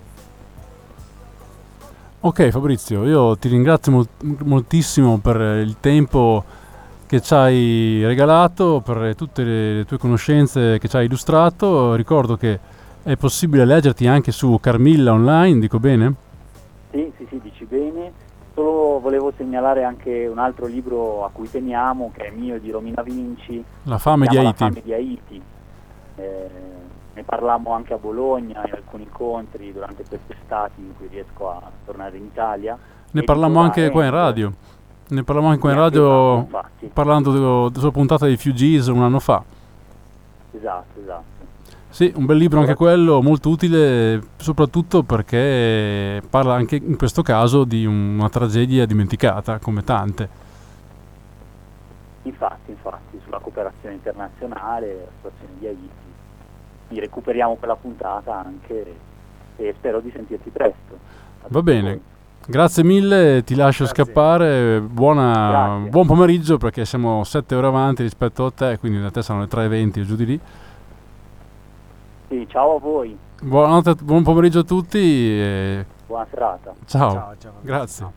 S9: Ok Fabrizio, io ti ringrazio molt- moltissimo per il tempo che ci hai regalato, per tutte le, le tue conoscenze che ci hai illustrato. Ricordo che è possibile leggerti anche su Carmilla Online, dico bene?
S11: Sì, sì, sì, dici bene. Solo volevo segnalare anche un altro libro a cui teniamo, che è mio e di Romina Vinci.
S9: La fame di Haiti.
S11: La fame di Haiti. Eh, ne parlammo anche a Bologna in alcuni incontri durante quest'estate in cui riesco a tornare in Italia.
S9: Ne parlammo anche qua in radio. Ne parlavamo anche qua in radio, parlando della sua puntata di Fugees un anno fa.
S11: Esatto, esatto.
S9: Sì, un bel libro anche quello, molto utile, soprattutto perché parla anche in questo caso di una tragedia dimenticata, come tante.
S11: Infatti, infatti, sulla cooperazione internazionale, la situazione di Haiti. Quindi recuperiamo quella puntata anche e spero di sentirti presto.
S9: Va bene, grazie mille, ti lascio
S11: Grazie.
S9: scappare, buona,
S11: Grazie.
S9: buon pomeriggio perché siamo sette ore avanti rispetto a te, quindi da te sono le tre e venti o giù di lì.
S11: Sì, ciao a voi,
S9: Buonanotte, buon pomeriggio a tutti e
S11: buona serata.
S9: ciao,
S10: Ciao, ciao.
S9: grazie.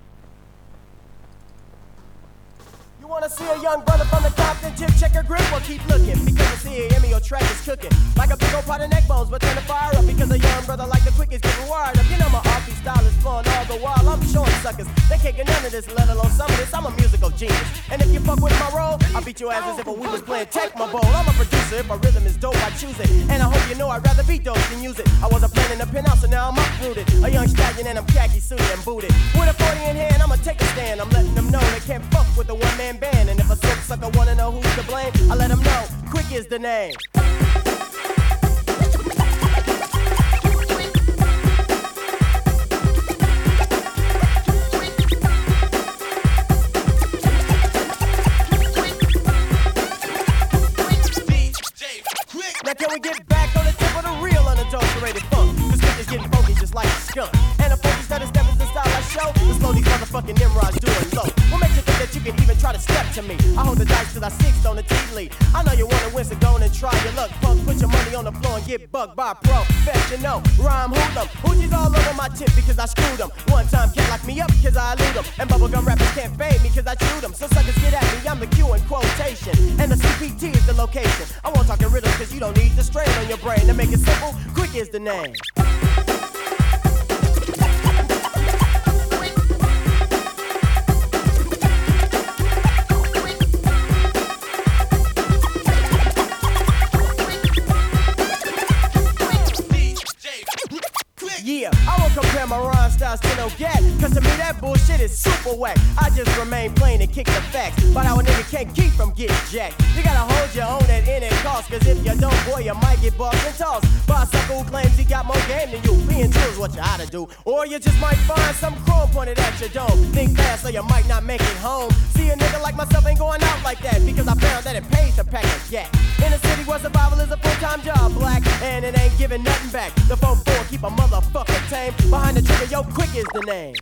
S16: You wanna see a young brother from the Compton gym check her grip? Well, keep looking because the C A M E O track is cooking like a big old pot of neck bones, but turn the fire up because a young brother like the quickest getting wired up. You know my R P style is flowing all the while I'm showing suckers they can't get none of this, let alone some of this. I'm a musical genius, and if you fuck with my role, I beat your ass as if we was playing Tecmo Bowl. I'm a producer, if a rhythm is dope, I choose it, and I hope you know I'd rather be dope than use it. I wasn't playing in the penthouse, so now I'm uprooted, a young stallion and I'm khaki suited and booted. With a forty in hand, I'ma take a stand. I'm letting them know they can't fuck with a one man band, and if a silk sucker wanna know who's to blame, I let them know, Quick is the name. Now can we get back on the tip of the real unadulterated funk? Cause Quick is getting funky just like a skunk. And the funky stutter step is the style I show. The slow these motherfucking Nimrods doing low. What makes you think that you can even try to step to me? I hold the dice till I sixth on the T lead. I know you wanna win, so go on and try your luck. Punk, put your money on the floor and get bugged by a pro. Professional, rhyme hoodlum. Hoochie's all over my tip because I screwed them. One time can't lock me up because I elude them. And bubblegum rappers can't fade me because I chewed them. So suckers get at me, I'm the Q in quotation. And the C P T is the location. I won't talk in riddles cause you don't need the strain on your brain. To make it simple, Quick is the name. Yeah, I won't compare my rhyme styles to no gat, cause to me that bullshit is super whack. I just remain plain and kick the facts, but our nigga can't keep from getting jacked. You gotta hold your own at any cost, cause if you don't, boy, you might get bucked and tossed by a sucker who claims he got more game than you. Being true is what you oughta do, or you just might find some chrome pointed at your dome. Think fast or you might not make it home. See, a nigga like myself ain't going out like that, because I found that it pays to pack a gat. In a city where survival is a full-time job, black, and it ain't giving nothing back. The four four keep a motherfucker tame. Behind the trigger, yo, Quick is the name.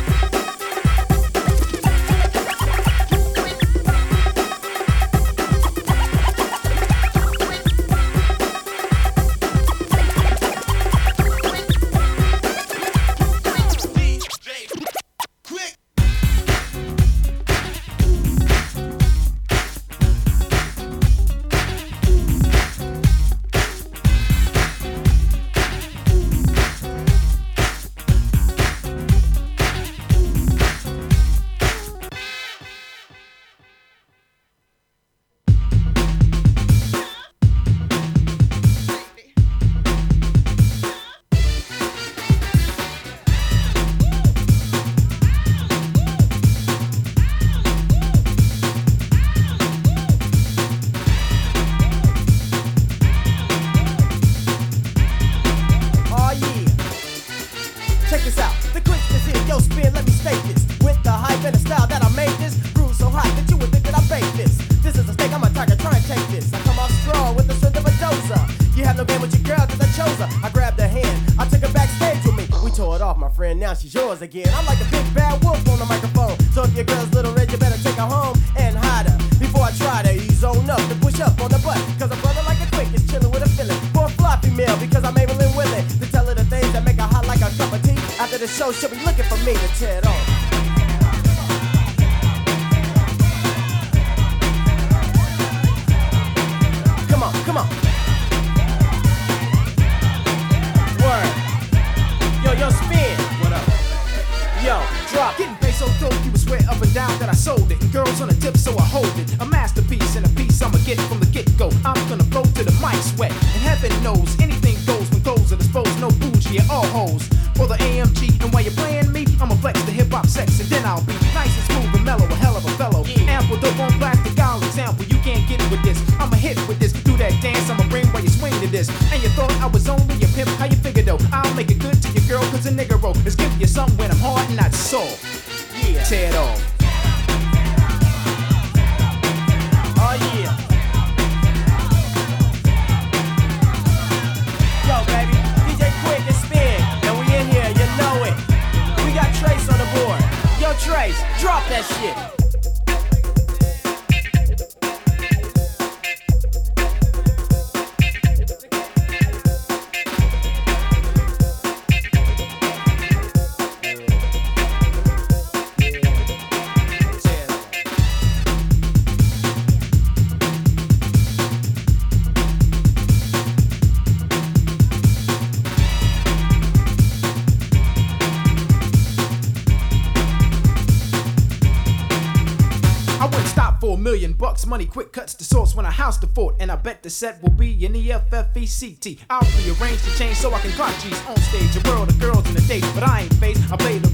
S16: Again. I'm like a big bad wolf on the microphone. So if your girl's little red, you better take her home and hide her before I try to ease on up to push up on the butt. Cause a brother like a Quick is chilling with a feeling for a floppy meal, because I'm able and willing to tell her the things that make her hot like a cup of tea. After the show, she'll be looking for me to tear it off. Come on, come on. Word. Yo, yo, spin. Yo, drop. Getting bass so dope, you would swear up and down that I sold it. And girls on the tip, so I hold it. A masterpiece and a piece I'ma get from the get-go. I'm gonna blow to the mic sweat. And heaven knows, anything goes when goals are disposed. No bougie at all hoes. For the A M G, and while you're playing me, I'ma flex the hip-hop sex. And then I'll be nice and smooth and mellow, a hell of a fellow. Yeah. Ample dope on plastic, I'll example. You can't get it with this. I'ma hit with this. Do that dance, I'ma bring while you swing to this.
S5: this. And you thought I was only a pimp, how you figure though? I'll make it good to your girl, cause a nigga roll is giving you something when I'm hard and not soft. Yeah, tear it off.
S16: Oh yeah. Yo, baby, D J Quick and Spin, and we in here, you know it. We got Trace on the board. Yo, Trace, drop that shit.
S5: Million bucks, money, quick cuts the source when I house the fort. And I bet the set will be in the F F E C T. I'll rearrange the change so I can clock G's on stage. A world of girls in the day, but I ain't faced. I play